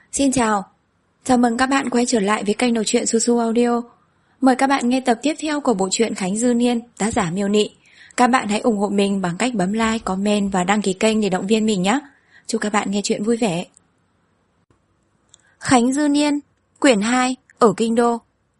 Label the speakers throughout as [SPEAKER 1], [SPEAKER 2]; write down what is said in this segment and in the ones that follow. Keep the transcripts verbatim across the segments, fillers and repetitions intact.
[SPEAKER 1] Xin chào, chào mừng các bạn quay trở lại với kênh đọc truyện Su Su Audio. Mời các bạn nghe tập tiếp theo của bộ truyện Khánh Dư Niên, tác giả Miêu Nị. Các bạn hãy ủng hộ mình bằng cách bấm like, comment và đăng ký kênh để động viên mình nhé. Chúc các bạn nghe truyện vui vẻ. Khánh Dư Niên, quyển hai, ở Kinh Đô.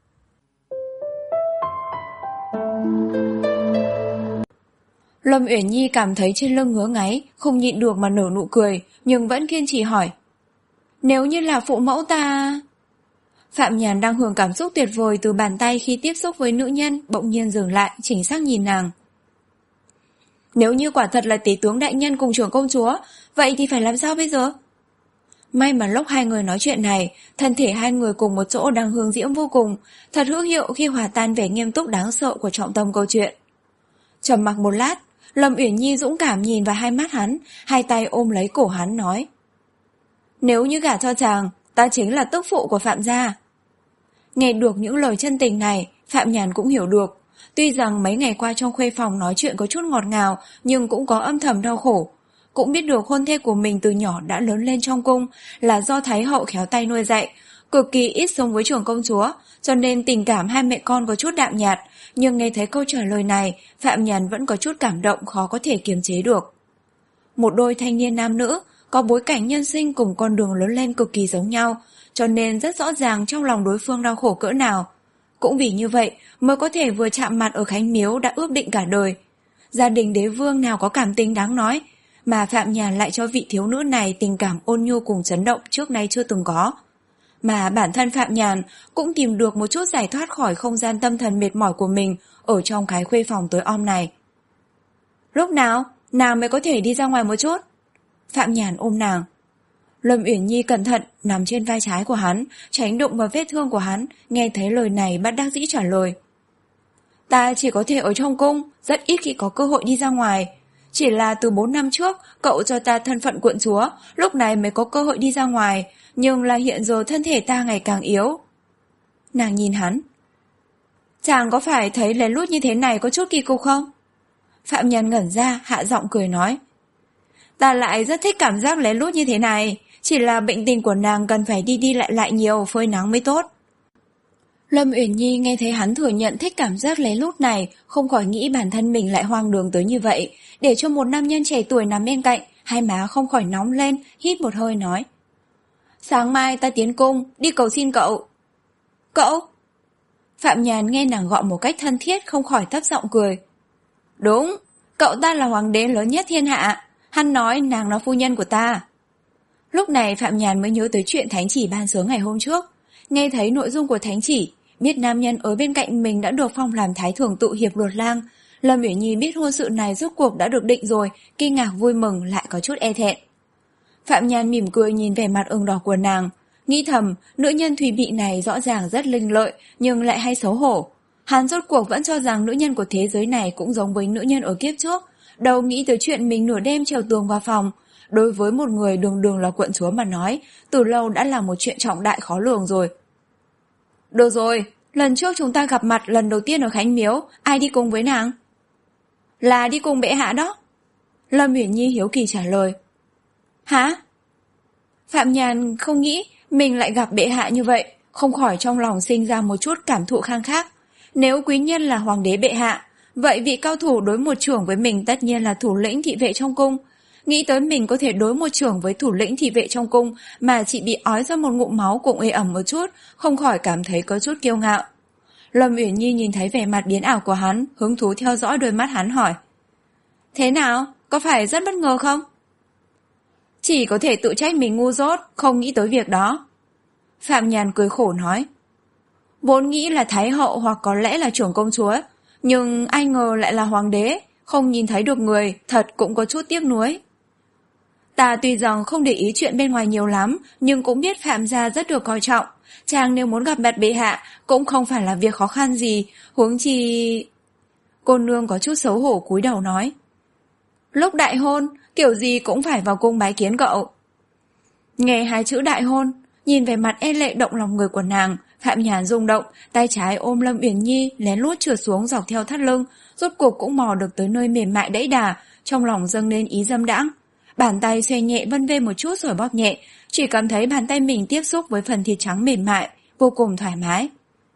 [SPEAKER 1] Lâm Uyển Nhi cảm thấy trên lưng ngứa ngáy, không nhịn được mà nở nụ cười, nhưng vẫn kiên trì hỏi. Nếu như là phụ mẫu ta... Phạm Nhàn đang hưởng cảm xúc tuyệt vời từ bàn tay khi tiếp xúc với nữ nhân, bỗng nhiên dừng lại, chỉnh xác nhìn nàng. Nếu như quả thật là tể tướng đại nhân cùng trưởng công chúa, vậy thì phải làm sao bây giờ? May mà lúc hai người nói chuyện này, thân thể hai người cùng một chỗ đang hương diễm vô cùng, thật hữu hiệu khi hòa tan vẻ nghiêm túc đáng sợ của trọng tâm câu chuyện. Trầm mặc một lát, Lâm Uyển Nhi dũng cảm nhìn vào hai mắt hắn, hai tay ôm lấy cổ hắn nói. Nếu như gả cho chàng, ta chính là tức phụ của Phạm gia. Nghe được những lời chân tình này, Phạm Nhàn cũng hiểu được. Tuy rằng mấy ngày qua trong khuê phòng nói chuyện có chút ngọt ngào, nhưng cũng có âm thầm đau khổ. Cũng biết được hôn thê của mình từ nhỏ đã lớn lên trong cung, là do Thái hậu khéo tay nuôi dạy, cực kỳ ít sống với trưởng công chúa, cho nên tình cảm hai mẹ con có chút đạm nhạt. Nhưng nghe thấy câu trả lời này, Phạm Nhàn vẫn có chút cảm động khó có thể kiềm chế được. Một đôi thanh niên nam nữ, có bối cảnh nhân sinh cùng con đường lớn lên cực kỳ giống nhau, cho nên rất rõ ràng trong lòng đối phương đau khổ cỡ nào. Cũng vì như vậy mới có thể vừa chạm mặt ở Khánh Miếu đã ước định cả đời. Gia đình đế vương nào có cảm tình đáng nói, mà Phạm Nhàn lại cho vị thiếu nữ này tình cảm ôn nhu cùng chấn động trước nay chưa từng có. Mà bản thân Phạm Nhàn cũng tìm được một chút giải thoát khỏi không gian tâm thần mệt mỏi của mình ở trong cái khuê phòng tối om này. Lúc nào, nào mới có thể đi ra ngoài một chút? Phạm Nhàn ôm nàng. Lâm Uyển Nhi cẩn thận nằm trên vai trái của hắn, tránh đụng vào vết thương của hắn, nghe thấy lời này bất đắc dĩ trả lời. Ta chỉ có thể ở trong cung, rất ít khi có cơ hội đi ra ngoài. Chỉ là từ bốn năm trước, cậu cho ta thân phận quận chúa, lúc này mới có cơ hội đi ra ngoài, nhưng là hiện giờ thân thể ta ngày càng yếu. Nàng nhìn hắn. Chàng có phải thấy lén lút như thế này có chút kỳ cục không? Phạm Nhàn ngẩn ra, hạ giọng cười nói. Ta lại rất thích cảm giác lén lút như thế này, chỉ là bệnh tình của nàng cần phải đi đi lại lại nhiều, phơi nắng mới tốt. Lâm Uyển Nhi nghe thấy hắn thừa nhận thích cảm giác lén lút này, không khỏi nghĩ bản thân mình lại hoang đường tới như vậy, để cho một nam nhân trẻ tuổi nằm bên cạnh, hai má không khỏi nóng lên, hít một hơi nói. Sáng mai ta tiến cung, đi cầu xin cậu. Cậu? Phạm Nhàn nghe nàng gọi một cách thân thiết không khỏi thấp giọng cười. Đúng, cậu ta là hoàng đế lớn nhất thiên hạ. Hắn nói nàng là phu nhân của ta. Lúc này Phạm Nhàn mới nhớ tới chuyện thánh chỉ ban sớm ngày hôm trước. Nghe thấy nội dung của thánh chỉ, biết nam nhân ở bên cạnh mình đã được phong làm thái thưởng tụ hiệp luật lang. Lâm Uyển Nhi biết hôn sự này rốt cuộc đã được định rồi, kinh ngạc vui mừng lại có chút e thẹn. Phạm Nhàn mỉm cười nhìn vẻ mặt ửng đỏ của nàng, nghĩ thầm nữ nhân thùy mị này rõ ràng rất linh lợi nhưng lại hay xấu hổ. Hắn rốt cuộc vẫn cho rằng nữ nhân của thế giới này cũng giống với nữ nhân ở kiếp trước. Đâu nghĩ tới chuyện mình nửa đêm trèo tường vào phòng. Đối với một người đường đường là quận chúa mà nói, từ lâu đã là một chuyện trọng đại khó lường rồi. Được rồi, lần trước chúng ta gặp mặt lần đầu tiên ở Khánh Miếu, ai đi cùng với nàng? Là đi cùng bệ hạ đó. Lâm Uyển Nhi hiếu kỳ trả lời. Hả? Phạm Nhàn không nghĩ mình lại gặp bệ hạ như vậy, không khỏi trong lòng sinh ra một chút cảm thụ khang khác. Nếu quý nhân là hoàng đế bệ hạ, vậy vị cao thủ đối một trưởng với mình tất nhiên là thủ lĩnh thị vệ trong cung. Nghĩ tới mình có thể đối một trưởng với thủ lĩnh thị vệ trong cung mà chỉ bị ói ra một ngụm máu cũng ê ẩm một chút, không khỏi cảm thấy có chút kiêu ngạo. Lâm Uyển Nhi nhìn thấy vẻ mặt biến ảo của hắn, hứng thú theo dõi đôi mắt hắn hỏi. Thế nào? Có phải rất bất ngờ không? Chỉ có thể tự trách mình ngu dốt, không nghĩ tới việc đó. Phạm Nhàn cười khổ nói. Vốn nghĩ là thái hậu hoặc có lẽ là trưởng công chúa, nhưng ai ngờ lại là hoàng đế, không nhìn thấy được người, thật cũng có chút tiếc nuối. Ta tuy rằng không để ý chuyện bên ngoài nhiều lắm, nhưng cũng biết Phạm gia rất được coi trọng. Chàng nếu muốn gặp mặt bệ hạ, cũng không phải là việc khó khăn gì, huống chi... Cô nương có chút xấu hổ cúi đầu nói. Lúc đại hôn, kiểu gì cũng phải vào cung bái kiến cậu. Nghe hai chữ đại hôn, nhìn về mặt e lệ động lòng người của nàng, Phạm Nhàn rung động, tay trái ôm Lâm Uyển Nhi lén lút trượt xuống dọc theo thắt lưng, rốt cuộc cũng mò được tới nơi mềm mại đẫy đà, trong lòng dâng lên ý dâm đãng. Bàn tay xoay nhẹ vân vê một chút rồi bóp nhẹ, chỉ cảm thấy bàn tay mình tiếp xúc với phần thịt trắng mềm mại, vô cùng thoải mái.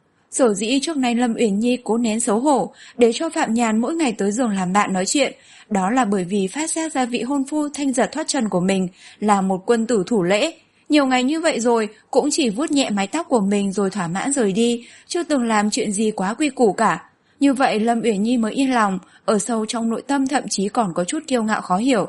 [SPEAKER 1] Sở dĩ trước nay Lâm Uyển Nhi cố nén xấu hổ để cho Phạm Nhàn mỗi ngày tới giường làm bạn nói chuyện, đó là bởi vì phát giác ra vị hôn phu thanh giật thoát trần của mình là một quân tử thủ lễ. Nhiều ngày như vậy rồi cũng chỉ vuốt nhẹ mái tóc của mình rồi thỏa mãn rời đi, chưa từng làm chuyện gì quá quy củ cả. Như vậy Lâm Uyển Nhi mới yên lòng, ở sâu trong nội tâm thậm chí còn có chút kiêu ngạo khó hiểu.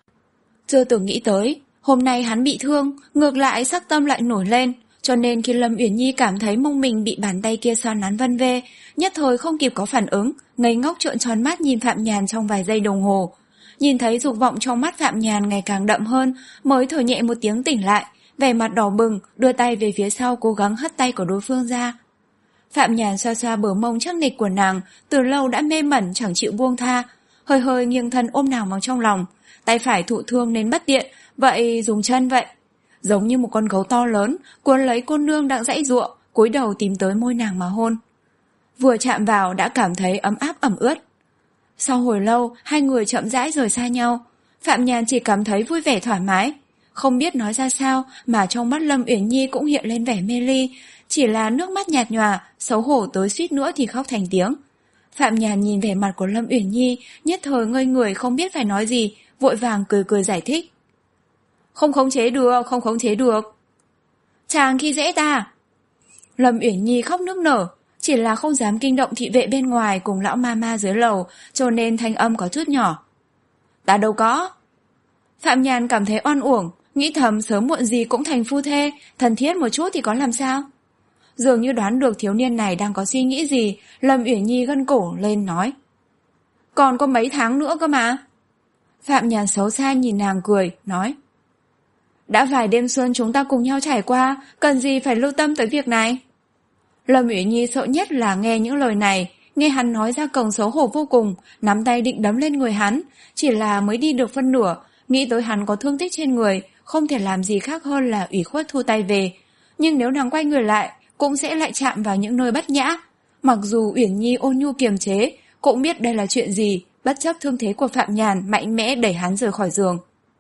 [SPEAKER 1] Chưa từng nghĩ tới, hôm nay hắn bị thương, ngược lại sắc tâm lại nổi lên, cho nên khi Lâm Uyển Nhi cảm thấy mông mình bị bàn tay kia xoa nắn vân vê, nhất thời không kịp có phản ứng, ngây ngốc trợn tròn mắt nhìn Phạm Nhàn trong vài giây đồng hồ. Nhìn thấy dục vọng trong mắt Phạm Nhàn ngày càng đậm hơn, mới thở nhẹ một tiếng tỉnh lại, vẻ mặt đỏ bừng, đưa tay về phía sau cố gắng hất tay của đối phương ra. Phạm Nhàn xoa xoa bờ mông chắc nịch của nàng, từ lâu đã mê mẩn chẳng chịu buông tha, hơi hơi nghiêng thân ôm nàng vào trong lòng, tay phải thụ thương nên bất tiện, vậy dùng chân vậy. Giống như một con gấu to lớn, cuốn lấy cô nương đang giãy giụa, cúi đầu tìm tới môi nàng mà hôn. Vừa chạm vào đã cảm thấy ấm áp ẩm ướt. Sau hồi lâu, hai người chậm rãi rời xa nhau. Phạm Nhàn chỉ cảm thấy vui vẻ thoải mái. Không biết nói ra sao mà trong mắt Lâm Uyển Nhi cũng hiện lên vẻ mê ly, chỉ là nước mắt nhạt nhòa, xấu hổ tới suýt nữa thì khóc thành tiếng. Phạm Nhàn nhìn vẻ mặt của Lâm Uyển Nhi, nhất thời ngây người không biết phải nói gì, vội vàng cười cười giải thích. Không khống chế được, không khống chế được. Chàng khi dễ ta. Lâm Uyển Nhi khóc nức nở, chỉ là không dám kinh động thị vệ bên ngoài cùng lão ma ma dưới lầu, cho nên thanh âm có chút nhỏ. Ta đâu có. Phạm Nhàn cảm thấy oan uổng, nghĩ thầm sớm muộn gì cũng thành phu thê, thân thiết một chút thì có làm sao. Dường như đoán được thiếu niên này đang có suy nghĩ gì, Lâm Uyển Nhi gân cổ lên nói. Còn có mấy tháng nữa cơ mà. Phạm Nhàn xấu xa nhìn nàng cười, nói. Đã vài đêm xuân chúng ta cùng nhau trải qua, cần gì phải lưu tâm tới việc này. Lâm Uyển Nhi sợ nhất là nghe những lời này, nghe hắn nói ra cổng xấu hổ vô cùng, nắm tay định đấm lên người hắn, chỉ là mới đi được phân nửa, nghĩ tới hắn có thương tích trên người, không thể làm gì khác hơn là ủy khuất thu tay về. Nhưng nếu nàng quay người lại, cũng sẽ lại chạm vào những nơi bất nhã. Mặc dù Uyển Nhi ôn nhu kiềm chế, cũng biết đây là chuyện gì, bất chấp thương thế của Phạm Nhàn mạnh mẽ đẩy hắn rời khỏi giường.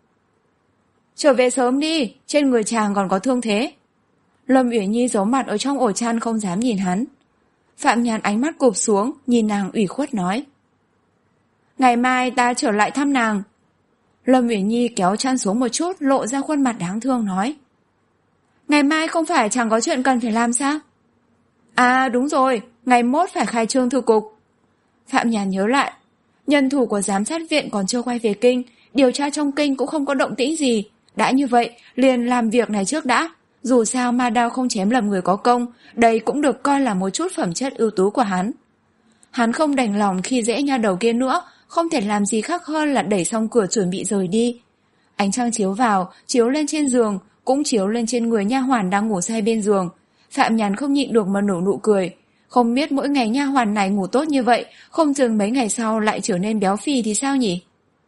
[SPEAKER 1] Trở về sớm đi, trên người chàng còn có thương thế. Lâm Uyển Nhi giấu mặt ở trong ổ chăn không dám nhìn hắn. Phạm Nhàn ánh mắt cụp xuống, nhìn nàng ủy khuất nói. Ngày mai ta trở lại thăm nàng. Lâm Uyển Nhi kéo chăn xuống một chút, lộ ra khuôn mặt đáng thương nói. Ngày mai không phải chẳng có chuyện cần phải làm sao? À đúng rồi, ngày mốt phải khai trương thư cục. Phạm Nhàn nhớ lại, nhân thủ của giám sát viện còn chưa quay về kinh, điều tra trong kinh cũng không có động tĩnh gì. Đã như vậy, liền làm việc này trước đã. Dù sao ma đao không chém lầm người có công, đây cũng được coi là một chút phẩm chất ưu tú của hắn. Hắn không đành lòng khi dễ nha đầu kia nữa, không thể làm gì khác hơn là đẩy xong cửa chuẩn bị rời đi. Ánh trăng chiếu vào, chiếu lên trên giường, cũng chiếu lên trên người nha hoàn đang ngủ say bên giường. Phạm Nhàn không nhịn được mà nở nụ cười. Không biết mỗi ngày nha hoàn này ngủ tốt như vậy, không chừng mấy ngày sau lại trở nên béo phì thì sao nhỉ?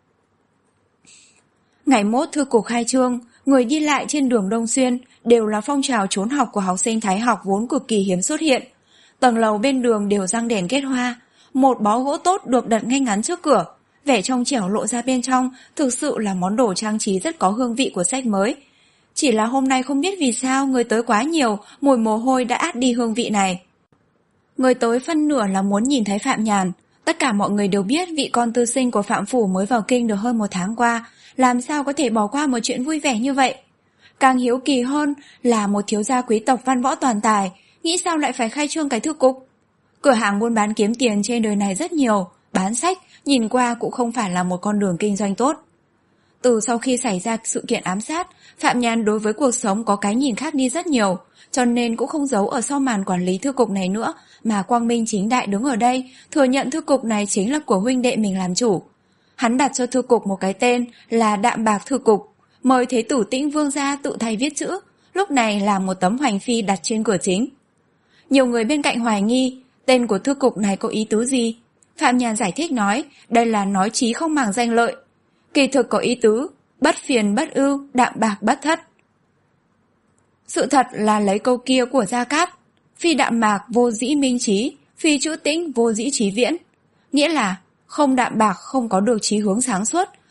[SPEAKER 1] Ngày mốt thư cục khai trương, người đi lại trên đường Đông Xuyên đều là phong trào trốn học của học sinh Thái học vốn cực kỳ hiếm xuất hiện. Tầng lầu bên đường đều răng đèn kết hoa, một bó gỗ tốt được đặt ngay ngắn trước cửa, vẻ trong trẻo lộ ra bên trong, thực sự là món đồ trang trí rất có hương vị của sách mới. Chỉ là hôm nay không biết vì sao người tới quá nhiều, mùi mồ hôi đã át đi hương vị này. Người tới phân nửa là muốn nhìn thấy Phạm Nhàn. Tất cả mọi người đều biết vị con tư sinh của Phạm Phủ mới vào kinh được hơn một tháng qua, làm sao có thể bỏ qua một chuyện vui vẻ như vậy. Càng hiếu kỳ hơn là một thiếu gia quý tộc văn võ toàn tài, nghĩ sao lại phải khai trương cái thư cục. Cửa hàng buôn bán kiếm tiền trên đời này rất nhiều, bán sách, nhìn qua cũng không phải là một con đường kinh doanh tốt. Từ sau khi xảy ra sự kiện ám sát, Phạm Nhàn đối với cuộc sống có cái nhìn khác đi rất nhiều, cho nên cũng không giấu ở sau màn quản lý thư cục này nữa, mà quang minh chính đại đứng ở đây, thừa nhận thư cục này chính là của huynh đệ mình làm chủ. Hắn đặt cho thư cục một cái tên là Đạm Bạc Thư Cục, mời Thế tử Tĩnh Vương gia tự thay viết chữ, lúc này là một tấm hoành phi đặt trên cửa chính. Nhiều người bên cạnh hoài nghi, tên của thư cục này có ý tứ gì? Phạm Nhàn giải thích nói, đây là nói chí không màng danh lợi. Kỳ thực có ý tứ, bất phiền bất ưu, đạm bạc bất thất. Sự thật là lấy câu kia của Gia Cát, phi đạm mạc vô dĩ minh trí, phi trữ tĩnh vô dĩ trí viễn. Nghĩa là không đạm bạc không có được chí hướng sáng suốt,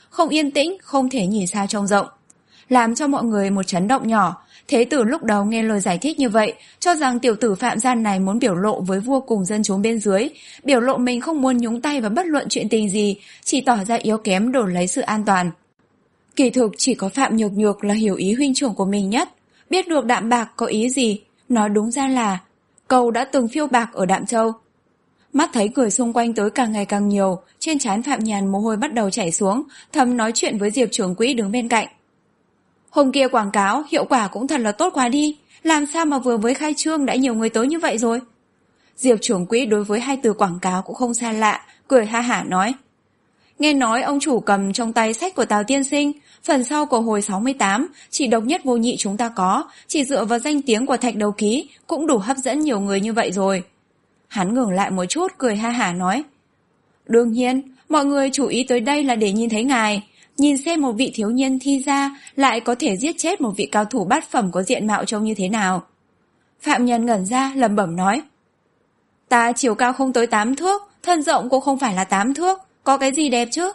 [SPEAKER 1] không yên tĩnh, không thể nhìn xa trông rộng. Làm cho mọi người một chấn động nhỏ. Thế tử lúc đầu nghe lời giải thích như vậy, cho rằng tiểu tử Phạm Gian này muốn biểu lộ với vua cùng dân chúng bên dưới, biểu lộ mình không muốn nhúng tay vào bất luận chuyện tình gì, chỉ tỏ ra yếu kém đổi lấy sự an toàn. Kỳ thực chỉ có Phạm Nhược Nhược là hiểu ý huynh trưởng của mình nhất, biết được Đạm Bạc có ý gì, nói đúng ra là cầu đã từng phiêu bạc ở Đạm Châu. Mắt thấy người xung quanh tới càng ngày càng nhiều, trên trán Phạm Nhàn mồ hôi bắt đầu chảy xuống, thầm nói chuyện với Diệp trưởng quỹ đứng bên cạnh. Hôm kia quảng cáo hiệu quả cũng thật là tốt quá đi, làm sao mà vừa mới khai trương đã nhiều người tới như vậy rồi? Diệp trưởng quỹ đối với hai từ quảng cáo cũng không xa lạ, cười ha hả nói. Nghe nói ông chủ cầm trong tay sách của Tào tiên sinh, phần sau của hồi sáu mươi tám, chỉ độc nhất vô nhị chúng ta có, chỉ dựa vào danh tiếng của Thạch Đầu Ký cũng đủ hấp dẫn nhiều người như vậy rồi. Hắn ngừng lại một chút, cười ha hả nói. Đương nhiên, mọi người chú ý tới đây là để nhìn thấy ngài, nhìn xem một vị thiếu niên thi ra lại có thể giết chết một vị cao thủ bát phẩm có diện mạo trông như thế nào. Phạm Nhân ngẩn ra lẩm bẩm nói. Ta chiều cao không tới tám thước, thân rộng cũng không phải là tám thước, có cái gì đẹp chứ?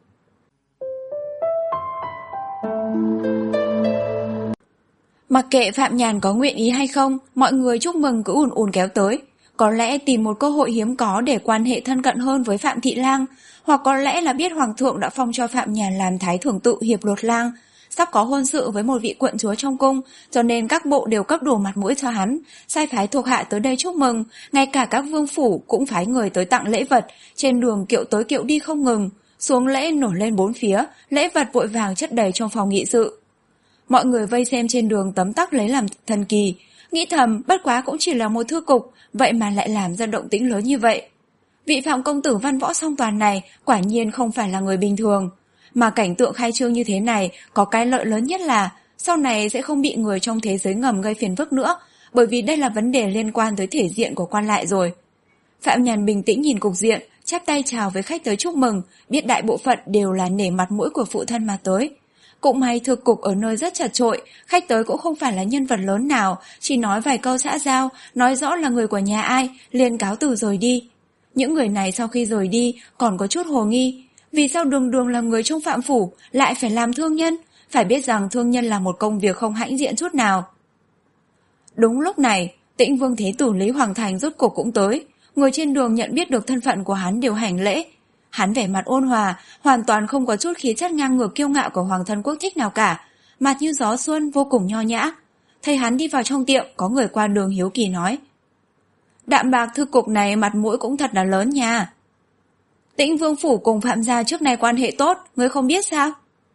[SPEAKER 1] Mặc kệ Phạm Nhàn có nguyện ý hay không, mọi người chúc mừng cứ ùn ùn kéo tới. Có lẽ tìm một cơ hội hiếm có để quan hệ thân cận hơn với Phạm Thị Lang, hoặc có lẽ là biết Hoàng thượng đã phong cho Phạm Nhàn làm thái thưởng tự hiệp luật lang, sắp có hôn sự với một vị quận chúa trong cung, cho nên các bộ đều cấp đủ mặt mũi cho hắn, sai phái thuộc hạ tới đây chúc mừng, ngay cả các vương phủ cũng phái người tới tặng lễ vật, trên đường kiệu tới kiệu đi không ngừng, xuống lễ nổi lên bốn phía, lễ vật vội vàng chất đầy trong phòng nghị sự. Mọi người vây xem trên đường tấm tắc lấy làm thần kỳ, nghĩ thầm bất quá cũng chỉ là một thư cục, vậy mà lại làm ra động tĩnh lớn như vậy. Vị Phạm công tử văn võ song toàn này quả nhiên không phải là người bình thường. Mà cảnh tượng khai trương như thế này có cái lợi lớn nhất là sau này sẽ không bị người trong thế giới ngầm gây phiền phức nữa, bởi vì đây là vấn đề liên quan tới thể diện của quan lại rồi. Phạm Nhàn bình tĩnh nhìn cục diện, chắp tay chào với khách tới chúc mừng, biết đại bộ phận đều là nể mặt mũi của phụ thân mà tới. Cũng may thực cục ở nơi rất chật chội, khách tới cũng không phải là nhân vật lớn nào, chỉ nói vài câu xã giao, nói rõ là người của nhà ai, liền cáo từ rời đi. Những người này sau khi rời đi còn có chút hồ nghi, vì sao đường đường là người trong Phạm phủ lại phải làm thương nhân, phải biết rằng thương nhân là một công việc không hãnh diện chút nào. Đúng lúc này, Tĩnh Vương Thế Tử Lý Hoàng Thành rốt cuộc cũng tới, người trên đường nhận biết được thân phận của hắn đều hành lễ. Hắn vẻ mặt ôn hòa, hoàn toàn không có chút khí chất ngang ngược kiêu ngạo của Hoàng thân quốc thích nào cả, mặt như gió xuân vô cùng nho nhã. Thấy hắn đi vào trong tiệm, có người qua đường hiếu kỳ nói. Đạm Bạc thư cục này mặt mũi cũng thật là lớn nha. Tĩnh Vương phủ cùng Phạm gia trước nay quan hệ tốt, ngươi không biết sao?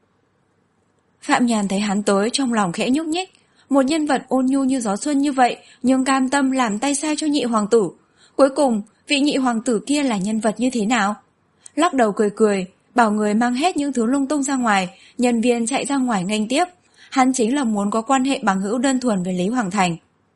[SPEAKER 1] Phạm Nhàn thấy hắn tới trong lòng khẽ nhúc nhích, một nhân vật ôn nhu như gió xuân như vậy, nhưng cam tâm làm tay sai cho nhị hoàng tử. Cuối cùng, vị nhị hoàng tử kia là nhân vật như thế nào? Lắc đầu cười cười, bảo người mang hết những thứ lung tung ra ngoài, nhân viên chạy ra ngoài nghênh tiếp. Hắn chính là muốn có quan hệ bằng hữu đơn thuần với Lý Hoàng Thành.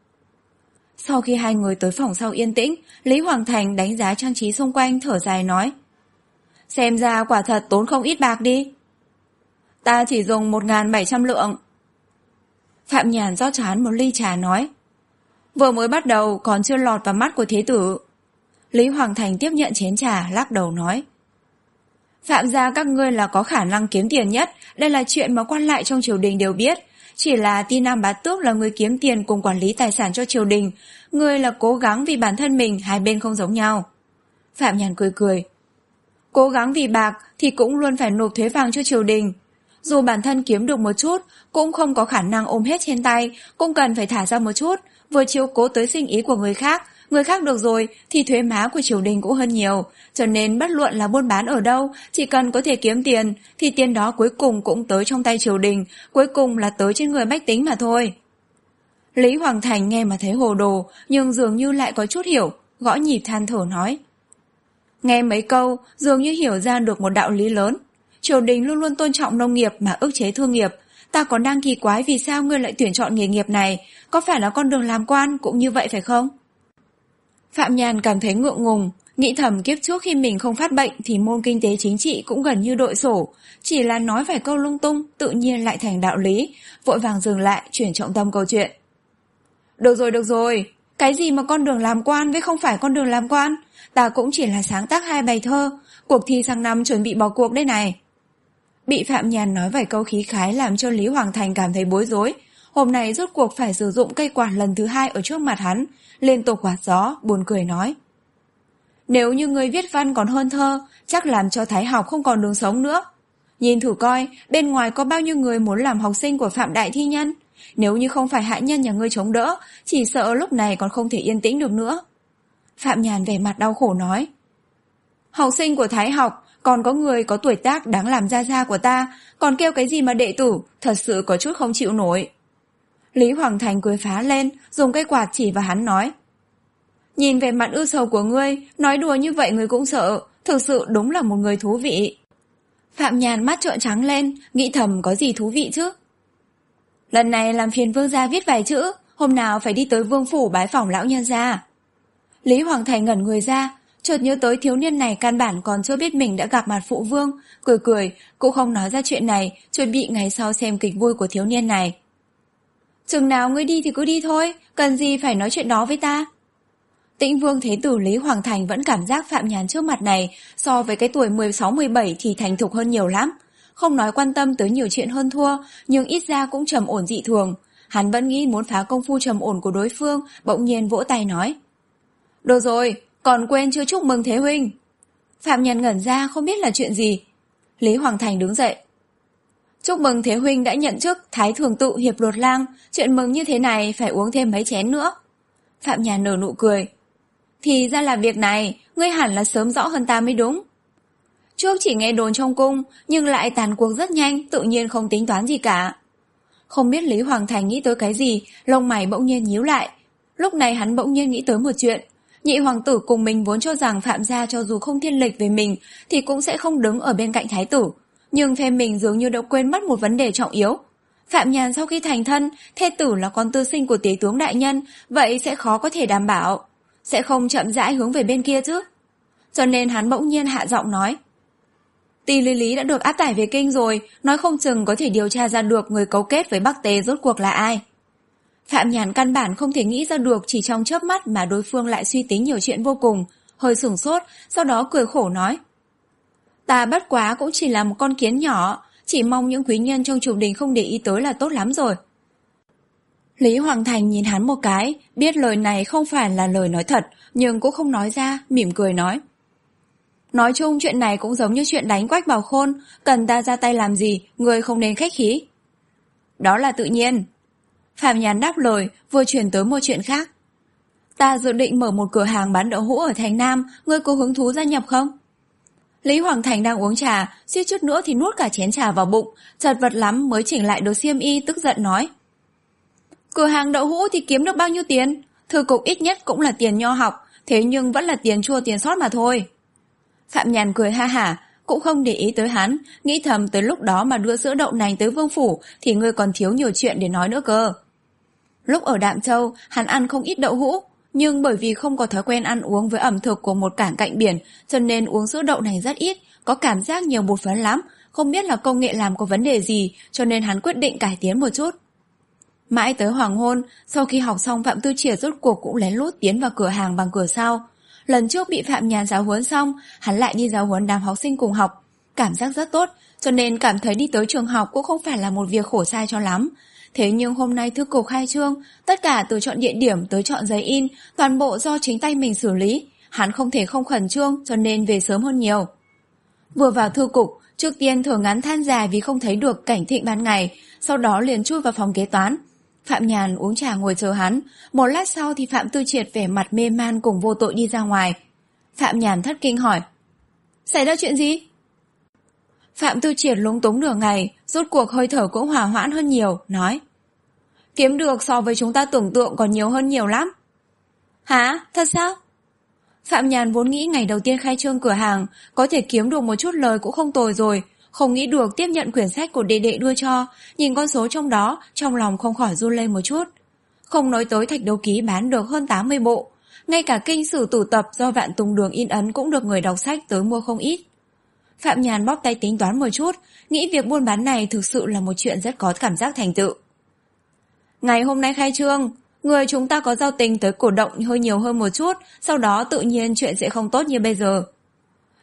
[SPEAKER 1] Sau khi hai người tới phòng sau yên tĩnh, Lý Hoàng Thành đánh giá trang trí xung quanh, thở dài nói. Xem ra quả thật tốn không ít bạc đi. Ta chỉ dùng một nghìn bảy trăm lượng. Phạm Nhàn rót cho hắn một ly trà nói. Vừa mới bắt đầu còn chưa lọt vào mắt của thế tử. Lý Hoàng Thành tiếp nhận chén trà, lắc đầu nói. Phạm gia các ngươi là có khả năng kiếm tiền nhất, đây là chuyện mà quan lại trong triều đình đều biết. Chỉ là Ti Nam Bá Tước là người kiếm tiền cùng quản lý tài sản cho triều đình, ngươi là cố gắng vì bản thân mình, hai bên không giống nhau. Phạm Nhàn cười cười. Cố gắng vì bạc thì cũng luôn phải nộp thuế vàng cho triều đình. Dù bản thân kiếm được một chút, cũng không có khả năng ôm hết trên tay, cũng cần phải thả ra một chút, vừa chiếu cố tới sinh ý của người khác. Người khác được rồi thì thuế má của triều đình cũng hơn nhiều, cho nên bất luận là buôn bán ở đâu, chỉ cần có thể kiếm tiền thì tiền đó cuối cùng cũng tới trong tay triều đình, cuối cùng là tới trên người bách tính mà thôi. Lý Hoàng Thành nghe mà thấy hồ đồ, nhưng dường như lại có chút hiểu, gõ nhịp than thở nói. Nghe mấy câu, dường như hiểu ra được một đạo lý lớn. Triều đình luôn luôn tôn trọng nông nghiệp mà ức chế thương nghiệp. Ta còn đang kỳ quái vì sao ngươi lại tuyển chọn nghề nghiệp này, có phải là con đường làm quan cũng như vậy phải không? Phạm Nhàn cảm thấy ngượng ngùng, nghĩ thầm kiếp trước khi mình không phát bệnh thì môn kinh tế chính trị cũng gần như đội sổ, chỉ là nói vài câu lung tung, tự nhiên lại thành đạo lý, vội vàng dừng lại, chuyển trọng tâm câu chuyện. Được rồi, được rồi, cái gì mà con đường làm quan với không phải con đường làm quan, ta cũng chỉ là sáng tác hai bài thơ, cuộc thi sang năm chuẩn bị bỏ cuộc đây này. Bị Phạm Nhàn nói vài câu khí khái làm cho Lý Hoàng Thành cảm thấy bối rối. Hôm nay rốt cuộc phải sử dụng cây quạt lần thứ hai ở trước mặt hắn, liên tục quạt gió, buồn cười nói. Nếu như người viết văn còn hơn thơ, chắc làm cho Thái học không còn đường sống nữa. Nhìn thử coi, bên ngoài có bao nhiêu người muốn làm học sinh của Phạm Đại Thi Nhân. Nếu như không phải hạ nhân nhà ngươi chống đỡ, chỉ sợ lúc này còn không thể yên tĩnh được nữa. Phạm Nhàn vẻ mặt đau khổ nói. Học sinh của Thái học, còn có người có tuổi tác đáng làm gia gia của ta, còn kêu cái gì mà đệ tử, thật sự có chút không chịu nổi. Lý Hoàng Thành cười phá lên, dùng cây quạt chỉ vào hắn nói. Nhìn về mặt ưu sầu của ngươi, nói đùa như vậy ngươi cũng sợ, thực sự đúng là một người thú vị. Phạm Nhàn mắt trợn trắng lên, nghĩ thầm có gì thú vị chứ. Lần này làm phiền vương gia viết vài chữ, hôm nào phải đi tới vương phủ bái phỏng lão nhân gia. Lý Hoàng Thành ngẩn người ra, chợt nhớ tới thiếu niên này căn bản còn chưa biết mình đã gặp mặt phụ vương, cười cười, cũng không nói ra chuyện này, chuẩn bị ngày sau xem kịch vui của thiếu niên này. Chừng nào ngươi đi thì cứ đi thôi, cần gì phải nói chuyện đó với ta. Tĩnh Vương Thế Tử Lý Hoàng Thành vẫn cảm giác Phạm Nhàn trước mặt này so với cái tuổi mười sáu mười bảy thì thành thục hơn nhiều lắm. Không nói quan tâm tới nhiều chuyện hơn thua, nhưng ít ra cũng trầm ổn dị thường. Hắn vẫn nghĩ muốn phá công phu trầm ổn của đối phương, bỗng nhiên vỗ tay nói. Được rồi, còn quên chưa chúc mừng Thế Huynh. Phạm Nhàn ngẩn ra không biết là chuyện gì. Lý Hoàng Thành đứng dậy. Chúc mừng Thế Huynh đã nhận chức Thái Thường Tự Hiệp Lột Lang, chuyện mừng như thế này phải uống thêm mấy chén nữa. Phạm Nhàn nở nụ cười. Thì ra là việc này, ngươi hẳn là sớm rõ hơn ta mới đúng. Trước chỉ nghe đồn trong cung, nhưng lại tàn cuộc rất nhanh, tự nhiên không tính toán gì cả. Không biết Lý Hoàng Thành nghĩ tới cái gì, lông mày bỗng nhiên nhíu lại. Lúc này hắn bỗng nhiên nghĩ tới một chuyện. Nhị hoàng tử cùng mình vốn cho rằng Phạm gia cho dù không thiên lệch về mình thì cũng sẽ không đứng ở bên cạnh thái tử. Nhưng phe mình dường như đã quên mất một vấn đề trọng yếu. Phạm Nhàn sau khi thành thân, thê tử là con tư sinh của tế tướng đại nhân, vậy sẽ khó có thể đảm bảo. Sẽ không chậm rãi hướng về bên kia chứ. Cho nên hắn bỗng nhiên hạ giọng nói. Ti Lý Lý đã được áp tải về kinh rồi, nói không chừng có thể điều tra ra được người cấu kết với Bắc Tề rốt cuộc là ai. Phạm Nhàn căn bản không thể nghĩ ra được chỉ trong chớp mắt mà đối phương lại suy tính nhiều chuyện vô cùng, hơi sửng sốt, sau đó cười khổ nói. Ta bất quá cũng chỉ là một con kiến nhỏ, chỉ mong những quý nhân trong triều đình không để ý tới là tốt lắm rồi. Lý Hoàng Thành nhìn hắn một cái, biết lời này không phải là lời nói thật, nhưng cũng không nói ra, mỉm cười nói. Nói chung chuyện này cũng giống như chuyện đánh Quách Bảo Khôn, cần ta ra tay làm gì, người không nên khách khí. Đó là tự nhiên. Phạm Nhàn đáp lời, vừa chuyển tới một chuyện khác. Ta dự định mở một cửa hàng bán đậu hũ ở Thành Nam, ngươi có hứng thú gia nhập không? Lý Hoàng Thành đang uống trà, suýt chút nữa thì nuốt cả chén trà vào bụng, chật vật lắm mới chỉnh lại đồ xiêm y, tức giận nói. Cửa hàng đậu hũ thì kiếm được bao nhiêu tiền? Thư cục ít nhất cũng là tiền nho học, thế nhưng vẫn là tiền chua tiền sót mà thôi. Phạm Nhàn cười ha hả, cũng không để ý tới hắn, nghĩ thầm tới lúc đó mà đưa sữa đậu nành tới vương phủ thì ngươi còn thiếu nhiều chuyện để nói nữa cơ. Lúc ở Đạm Châu, hắn ăn không ít đậu hũ, nhưng bởi vì không có thói quen ăn uống với ẩm thực của một cảng cạnh biển, cho nên uống sữa đậu nành rất ít, có cảm giác nhiều bột phấn lắm, không biết là công nghệ làm có vấn đề gì, cho nên hắn quyết định cải tiến một chút. Mãi tới hoàng hôn, sau khi học xong Phạm Tư Triệt rốt cuộc cũng lén lút tiến vào cửa hàng bằng cửa sau. Lần trước bị Phạm Nhàn giáo huấn xong, hắn lại đi giáo huấn đám học sinh cùng học. Cảm giác rất tốt, cho nên cảm thấy đi tới trường học cũng không phải là một việc khổ sai cho lắm. Thế nhưng hôm nay thư cục khai trương, tất cả từ chọn địa điểm tới chọn giấy in, toàn bộ do chính tay mình xử lý. Hắn không thể không khẩn trương, cho nên về sớm hơn nhiều. Vừa vào thư cục, trước tiên thở ngắn than dài vì không thấy được cảnh thịnh ban ngày, sau đó liền chui vào phòng kế toán. Phạm Nhàn uống trà ngồi chờ hắn, một lát sau thì Phạm Tư Triệt vẻ mặt mê man cùng vô tội đi ra ngoài. Phạm Nhàn thất kinh hỏi. Xảy ra chuyện gì? Phạm Tư Triệt lúng túng nửa ngày, rốt cuộc hơi thở cũng hòa hoãn hơn nhiều, nói. Kiếm được so với chúng ta tưởng tượng còn nhiều hơn nhiều lắm. Hả? Thật sao? Phạm Nhàn vốn nghĩ ngày đầu tiên khai trương cửa hàng, có thể kiếm được một chút lời cũng không tồi rồi, không nghĩ được tiếp nhận quyển sách của đệ đệ đưa cho, nhìn con số trong đó, trong lòng không khỏi run lên một chút. Không nói tới Thạch Đấu Ký bán được hơn tám mươi bộ, ngay cả kinh sử tủ tập do Vạn Tùng Đường in ấn cũng được người đọc sách tới mua không ít. Phạm Nhàn bóp tay tính toán một chút, nghĩ việc buôn bán này thực sự là một chuyện rất có cảm giác thành tựu. Ngày hôm nay khai trương, người chúng ta có giao tình tới cổ động hơi nhiều hơn một chút, sau đó tự nhiên chuyện sẽ không tốt như bây giờ.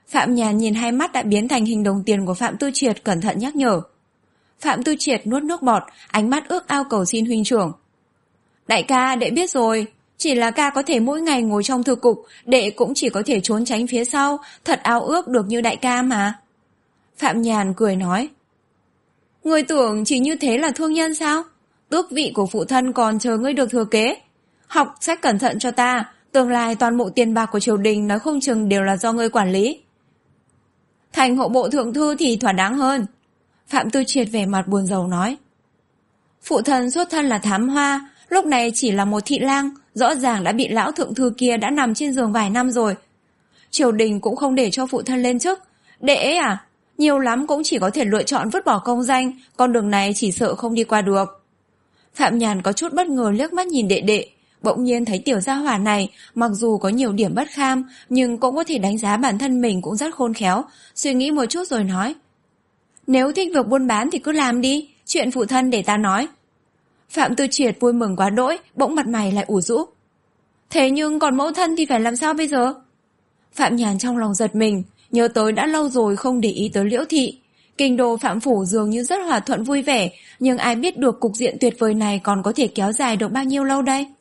[SPEAKER 1] Phạm Nhàn nhìn hai mắt đã biến thành hình đồng tiền của Phạm Tư Triệt, cẩn thận nhắc nhở. Phạm Tư Triệt nuốt nước bọt, ánh mắt ước ao cầu xin huynh trưởng. Đại ca, đệ biết rồi. Chỉ là ca có thể mỗi ngày ngồi trong thư cục, đệ cũng chỉ có thể trốn tránh phía sau, thật ao ước được như đại ca mà. Phạm Nhàn cười nói. Ngươi tưởng chỉ như thế là thương nhân sao? Tước vị của phụ thân còn chờ ngươi được thừa kế. Học sách cẩn thận cho ta, tương lai toàn bộ tiền bạc của triều đình nói không chừng đều là do ngươi quản lý. Thành hộ bộ thượng thư thì thỏa đáng hơn. Phạm Tư Triệt vẻ mặt buồn rầu nói. Phụ thân xuất thân là thám hoa, lúc này chỉ là một thị lang, rõ ràng đã bị lão thượng thư kia đã nằm trên giường vài năm rồi. Triều đình cũng không để cho phụ thân lên chức. Đệ ấy à, nhiều lắm cũng chỉ có thể lựa chọn vứt bỏ công danh, con đường này chỉ sợ không đi qua được. Phạm Nhàn có chút bất ngờ liếc mắt nhìn đệ đệ, bỗng nhiên thấy tiểu gia hỏa này mặc dù có nhiều điểm bất kham nhưng cũng có thể đánh giá bản thân mình cũng rất khôn khéo, suy nghĩ một chút rồi nói. Nếu thích việc buôn bán thì cứ làm đi, chuyện phụ thân để ta nói. Phạm Tư Triệt vui mừng quá đỗi, bỗng mặt mày lại ủ rũ. Thế nhưng còn mẫu thân thì phải làm sao bây giờ? Phạm Nhàn trong lòng giật mình, nhớ tới đã lâu rồi không để ý tới Liễu Thị. Kinh đô Phạm Phủ dường như rất hòa thuận vui vẻ, nhưng ai biết được cục diện tuyệt vời này còn có thể kéo dài được bao nhiêu lâu đây?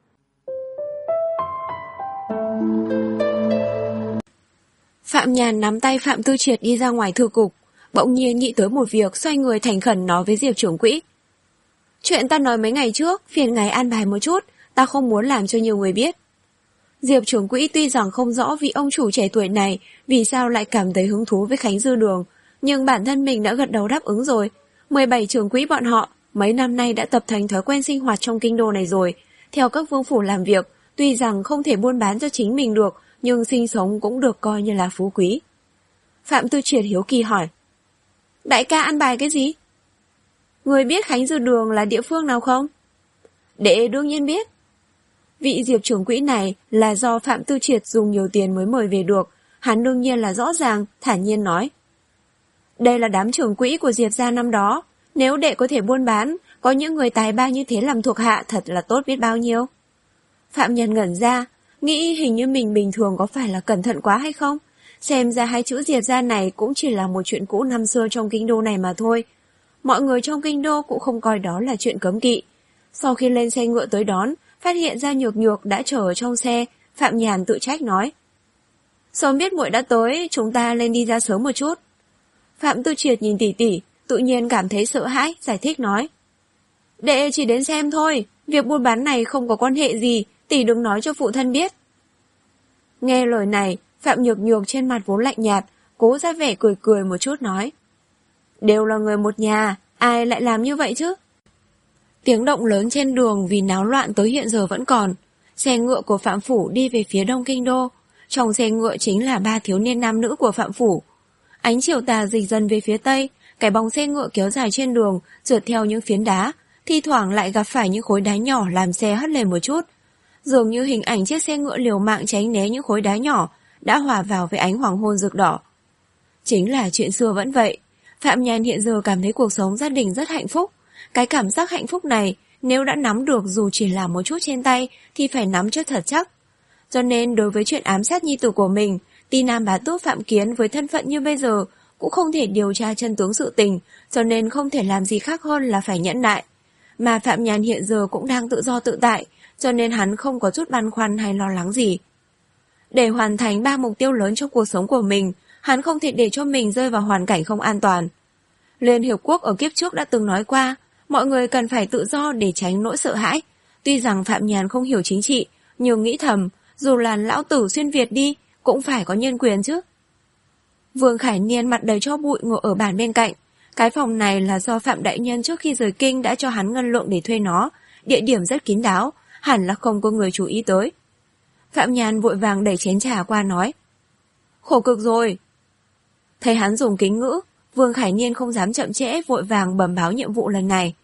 [SPEAKER 1] Phạm Nhàn nắm tay Phạm Tư Triệt đi ra ngoài thư cục, bỗng nhiên nghĩ tới một việc, xoay người thành khẩn nói với Diệp trưởng quỹ. Chuyện ta nói mấy ngày trước, phiền ngài an bài một chút, ta không muốn làm cho nhiều người biết. Diệp trưởng quỹ tuy rằng không rõ vị ông chủ trẻ tuổi này vì sao lại cảm thấy hứng thú với Khánh Dư Đường, nhưng bản thân mình đã gật đầu đáp ứng rồi. mười bảy trưởng quỹ bọn họ mấy năm nay đã tập thành thói quen sinh hoạt trong kinh đô này rồi, theo các vương phủ làm việc, tuy rằng không thể buôn bán cho chính mình được, nhưng sinh sống cũng được coi như là phú quý. Phạm Tư Triệt hiếu kỳ hỏi. Đại ca ăn bài cái gì? Người biết Khánh Dư Đường là địa phương nào không? Đệ đương nhiên biết. Vị Diệp trưởng quỹ này là do Phạm Tư Triệt dùng nhiều tiền mới mời về được, hắn đương nhiên là rõ ràng, thản nhiên nói. Đây là đám trưởng quỹ của Diệp gia năm đó, nếu đệ có thể buôn bán, có những người tài ba như thế làm thuộc hạ thật là tốt biết bao nhiêu. Phạm Nhân ngẩn ra, nghĩ hình như mình bình thường có phải là cẩn thận quá hay không? Xem ra hai chữ Diệp gia này cũng chỉ là một chuyện cũ năm xưa trong kinh đô này mà thôi. Mọi người trong kinh đô cũng không coi đó là chuyện cấm kỵ. Sau khi lên xe ngựa tới đón, phát hiện ra Nhược Nhược đã chờ ở trong xe, Phạm Nhàn tự trách nói. Sớm biết muội đã tới, chúng ta lên đi ra sớm một chút. Phạm Tư Triệt nhìn tỷ tỷ, tự nhiên cảm thấy sợ hãi, giải thích nói. Đệ chỉ đến xem thôi, việc buôn bán này không có quan hệ gì, tỷ đừng nói cho phụ thân biết. Nghe lời này, Phạm Nhược Nhược trên mặt vốn lạnh nhạt, cố ra vẻ cười cười một chút nói. Đều là người một nhà, ai lại làm như vậy chứ? Tiếng động lớn trên đường vì náo loạn tới hiện giờ vẫn còn. Xe ngựa của Phạm Phủ đi về phía đông kinh đô. Trong xe ngựa chính là ba thiếu niên nam nữ của Phạm Phủ. Ánh chiều tà dịch dần về phía tây, cái bóng xe ngựa kéo dài trên đường, rượt theo những phiến đá, thi thoảng lại gặp phải những khối đá nhỏ làm xe hất lên một chút. Dường như hình ảnh chiếc xe ngựa liều mạng tránh né những khối đá nhỏ đã hòa vào với ánh hoàng hôn rực đỏ. Chính là chuyện xưa vẫn vậy. Phạm Nhàn hiện giờ cảm thấy cuộc sống gia đình rất hạnh phúc. Cái cảm giác hạnh phúc này, nếu đã nắm được dù chỉ là một chút trên tay, thì phải nắm cho thật chắc. Cho nên đối với chuyện ám sát nhi tử của mình, Ti Nam Bá Tước Phạm Kiến với thân phận như bây giờ cũng không thể điều tra chân tướng sự tình, cho nên không thể làm gì khác hơn là phải nhẫn nại. Mà Phạm Nhàn hiện giờ cũng đang tự do tự tại, cho nên hắn không có chút băn khoăn hay lo lắng gì. Để hoàn thành ba mục tiêu lớn trong cuộc sống của mình, hắn không thể để cho mình rơi vào hoàn cảnh không an toàn. Liên Hiệp Quốc ở kiếp trước đã từng nói qua, mọi người cần phải tự do để tránh nỗi sợ hãi. Tuy rằng Phạm Nhàn không hiểu chính trị, nhưng nghĩ thầm, dù là lão tử xuyên Việt đi, cũng phải có nhân quyền chứ. Vương Khải Niên mặt đầy cho bụi ngồi ở bàn bên cạnh. Cái phòng này là do Phạm Đại Nhân trước khi rời kinh đã cho hắn ngân lượng để thuê nó, địa điểm rất kín đáo, hẳn là không có người chú ý tới. Phạm Nhàn vội vàng đẩy chén trà qua nói. Khổ cực rồi. Thấy hắn dùng kính ngữ, Vương Khải Niên không dám chậm trễ, vội vàng bẩm báo nhiệm vụ lần này.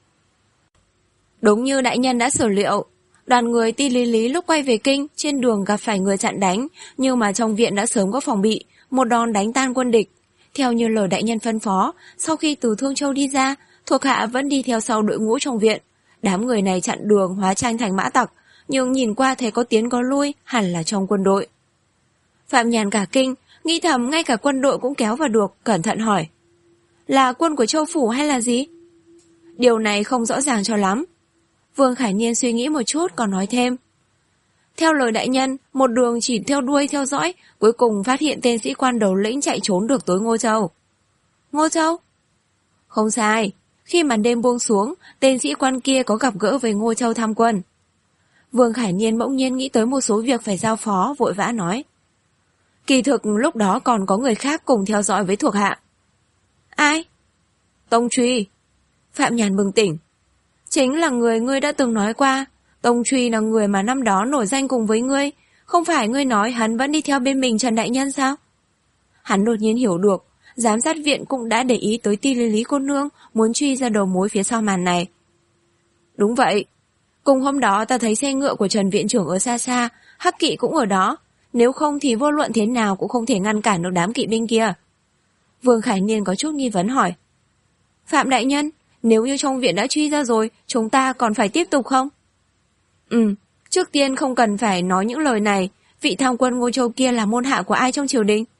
[SPEAKER 1] Đúng như đại nhân đã sở liệu, đoàn người Ti Lý Lý lúc quay về kinh, trên đường gặp phải người chặn đánh, nhưng mà trong viện đã sớm có phòng bị, một đòn đánh tan quân địch. Theo như lời đại nhân phân phó, sau khi từ Thương Châu đi ra, thuộc hạ vẫn đi theo sau đội ngũ trong viện. Đám người này chặn đường hóa tranh thành mã tặc, nhưng nhìn qua thấy có tiến có lui, hẳn là trong quân đội. Phạm Nhàn cả kinh, nghĩ thầm ngay cả quân đội cũng kéo vào được, cẩn thận hỏi. Là quân của Châu Phủ hay là gì? Điều này không rõ ràng cho lắm. Vương Khải Niên suy nghĩ một chút còn nói thêm. Theo lời đại nhân, một đường chỉ theo đuôi theo dõi, cuối cùng phát hiện tên sĩ quan đầu lĩnh chạy trốn được tới Ngô Châu. Ngô Châu? Không sai, khi màn đêm buông xuống, tên sĩ quan kia có gặp gỡ với Ngô Châu tham quân. Vương Khải Niên bỗng nhiên nghĩ tới một số việc phải giao phó, vội vã nói. Kỳ thực lúc đó còn có người khác cùng theo dõi với thuộc hạ. Ai? Tông Truy. Phạm Nhàn bừng tỉnh. Chính là người ngươi đã từng nói qua. Tông Truy là người mà năm đó nổi danh cùng với ngươi. Không phải ngươi nói hắn vẫn đi theo bên mình Trần Đại Nhân sao? Hắn đột nhiên hiểu được, giám sát viện cũng đã để ý tới Ti Lý Lý cô nương, muốn truy ra đầu mối phía sau màn này. Đúng vậy. Cùng hôm đó ta thấy xe ngựa của Trần Viện trưởng ở xa xa, Hắc Kỵ cũng ở đó. Nếu không thì vô luận thế nào cũng không thể ngăn cản được đám kỵ binh kia. Vương Khải Niên có chút nghi vấn hỏi. Phạm Đại Nhân, nếu như trong viện đã truy ra rồi, chúng ta còn phải tiếp tục không? Ừ, trước tiên không cần phải nói những lời này. Vị tham quân Ngô Châu kia là môn hạ của ai trong triều đình?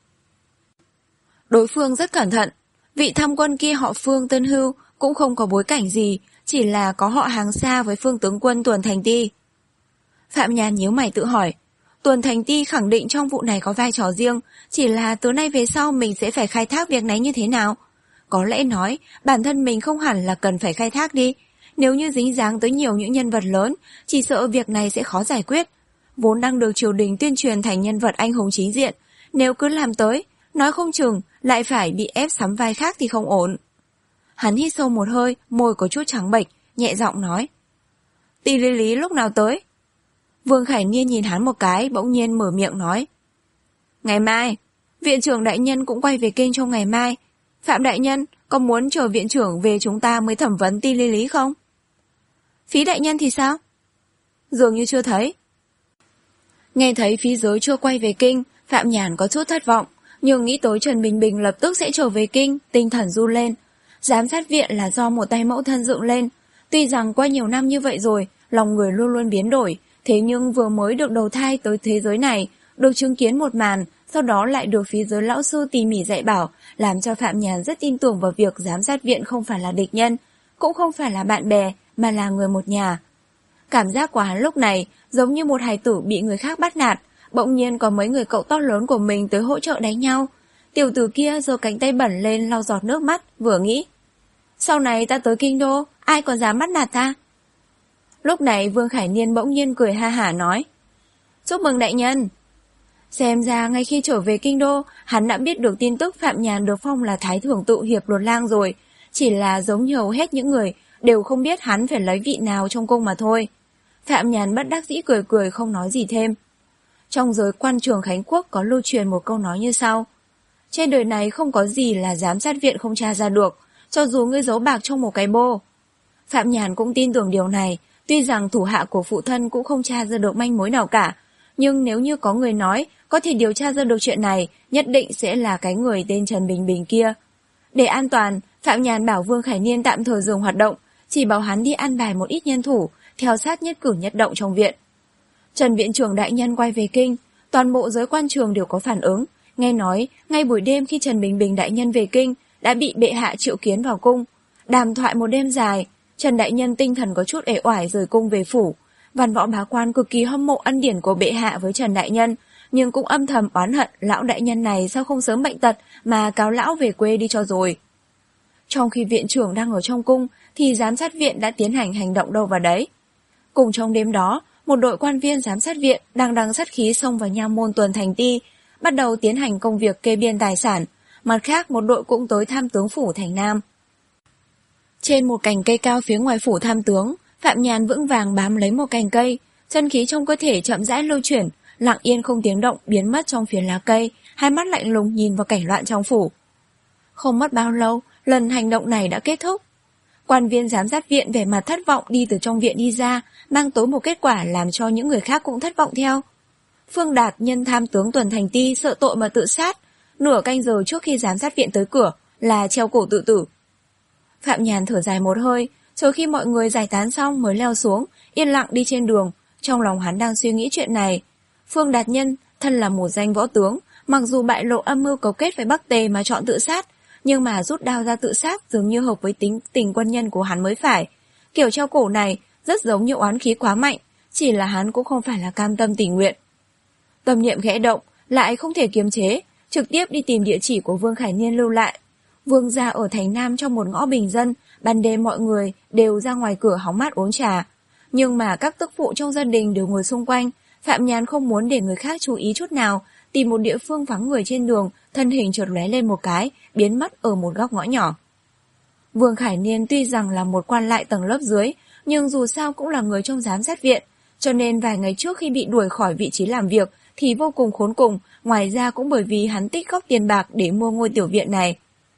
[SPEAKER 1] Đối phương rất cẩn thận. Vị tham quân kia họ Phương Tân Hưu, cũng không có bối cảnh gì, chỉ là có họ hàng xa với Phương tướng quân Tuần Thành Ti. Phạm Nhàn nhíu mày tự hỏi. Tuần Thành Ti khẳng định trong vụ này có vai trò riêng, chỉ là từ nay về sau mình sẽ phải khai thác việc này như thế nào? Có lẽ nói, bản thân mình không hẳn là cần phải khai thác đi. Nếu như dính dáng tới nhiều những nhân vật lớn, chỉ sợ việc này sẽ khó giải quyết. Vốn đang được triều đình tuyên truyền thành nhân vật anh hùng chính diện, nếu cứ làm tới, nói không chừng lại phải bị ép sắm vai khác thì không ổn. Hắn hít sâu một hơi, môi có chút trắng bệch, nhẹ giọng nói. Ti Lý Lý lúc nào tới? Vương Khải Niên nhìn hắn một cái, bỗng nhiên mở miệng nói. Ngày mai, viện trưởng đại nhân cũng quay về kinh trong ngày mai. Phạm đại nhân, có muốn chờ viện trưởng về chúng ta mới thẩm vấn Ti Lý Lý không? Phí đại nhân thì sao? Dường như chưa thấy. Nghe thấy phí giới chưa quay về kinh, Phạm Nhàn có chút thất vọng, nhưng nghĩ tới Trần Bình Bình lập tức sẽ trở về kinh, tinh thần run lên. Giám sát viện là do một tay mẫu thân dựng lên. Tuy rằng qua nhiều năm như vậy rồi, lòng người luôn luôn biến đổi, thế nhưng vừa mới được đầu thai tới thế giới này, được chứng kiến một màn, sau đó lại được phía giới lão sư tỉ mỉ dạy bảo, làm cho Phạm Nhàn rất tin tưởng vào việc giám sát viện không phải là địch nhân, cũng không phải là bạn bè, mà là người một nhà. Cảm giác của hắn lúc này giống như một hài tử bị người khác bắt nạt, bỗng nhiên có mấy người cậu to lớn của mình tới hỗ trợ đánh nhau. Tiểu tử kia giơ cánh tay bẩn lên lau giọt nước mắt, vừa nghĩ. Sau này ta tới kinh đô, ai còn dám bắt nạt ta? Lúc này Vương Khải Niên bỗng nhiên cười ha hả nói. Chúc mừng đại nhân. Xem ra ngay khi trở về kinh đô, hắn đã biết được tin tức Phạm Nhàn được phong là Thái Thưởng Tự Hiệp Luật Lang rồi. Chỉ là giống như hầu hết những người, đều không biết hắn phải lấy vị nào trong cung mà thôi. Phạm Nhàn bất đắc dĩ cười cười không nói gì thêm. Trong giới quan trường Khánh Quốc có lưu truyền một câu nói như sau. Trên đời này không có gì là giám sát viện không tra ra được, cho dù ngươi giấu bạc trong một cái bô. Phạm Nhàn cũng tin tưởng điều này, tuy rằng thủ hạ của phụ thân cũng không tra ra được manh mối nào cả, nhưng nếu như có người nói có thể điều tra ra được chuyện này, nhất định sẽ là cái người tên Trần Bình Bình kia. Để an toàn, Phạm Nhàn bảo Vương Khải Niên tạm thời dừng hoạt động, chỉ bảo hắn đi an bài một ít nhân thủ, theo sát nhất cử nhất động trong viện. Trần viện trưởng đại nhân quay về kinh, toàn bộ giới quan trường đều có phản ứng. Nghe nói, ngay buổi đêm khi Trần Bình Bình đại nhân về kinh, đã bị bệ hạ triệu kiến vào cung. Đàm thoại một đêm dài, Trần đại nhân tinh thần có chút uể oải rời cung về phủ. Văn võ bá quan cực kỳ hâm mộ ân điển của bệ hạ với Trần đại nhân, nhưng cũng âm thầm oán hận lão đại nhân này sao không sớm bệnh tật mà cáo lão về quê đi cho rồi. Trong khi viện trưởng đang ở trong cung, thì giám sát viện đã tiến hành hành động đâu vào đấy. Cùng trong đêm đó, một đội quan viên giám sát viện đang đằng sát khí xông vào nha môn Tuần Thành Ti, bắt đầu tiến hành công việc kê biên tài sản. Mặt khác, một đội cũng tới tham tướng phủ thành Nam. Trên một cành cây cao phía ngoài phủ tham tướng, Phạm Nhàn vững vàng bám lấy một cành cây, chân khí trong cơ thể chậm rãi lưu chuyển, lặng yên không tiếng động biến mất trong phía lá cây, hai mắt lạnh lùng nhìn vào cảnh loạn trong phủ. Không mất bao lâu, lần hành động này đã kết thúc. Quan viên giám sát viện vẻ mặt thất vọng đi từ trong viện đi ra, mang tới một kết quả làm cho những người khác cũng thất vọng theo. Phương Đạt nhân tham tướng Tuần Thành Ti sợ tội mà tự sát, nửa canh giờ trước khi giám sát viện tới cửa là treo cổ tự tử. Phạm Nhàn thở dài một hơi, chờ khi mọi người giải tán xong mới leo xuống, yên lặng đi trên đường. Trong lòng hắn đang suy nghĩ chuyện này. Phương Đạt nhân thân là một danh võ tướng, Mặc dù bại lộ âm mưu cấu kết với Bắc Tề mà chọn tự sát, nhưng mà rút đao ra tự sát dường như hợp với tính tình quân nhân của hắn mới phải. Kiểu treo cổ này rất giống như oán khí quá mạnh, chỉ là hắn cũng không phải là cam tâm tình nguyện. Tâm niệm khẽ động, lại không thể kiềm chế, trực tiếp đi tìm địa chỉ của Vương Khải Niên lưu lại. Vương gia ở thành Nam trong một ngõ bình dân, ban đêm mọi người đều ra ngoài cửa hóng mát uống trà. Nhưng mà các tức phụ trong gia đình đều ngồi xung quanh, Phạm Nhàn không muốn để người khác chú ý chút nào, tìm một địa phương vắng người trên đường, thân hình chợt lóe lên một cái, biến mất ở một góc ngõ nhỏ. Vương Khải Niên tuy rằng là một quan lại tầng lớp dưới, nhưng dù sao cũng là người trong giám sát viện, cho nên vài ngày trước khi bị đuổi khỏi vị trí làm việc thì vô cùng khốn cùng, ngoài ra cũng bởi vì hắn tích góp tiền bạc để mua ngôi tiểu viện này.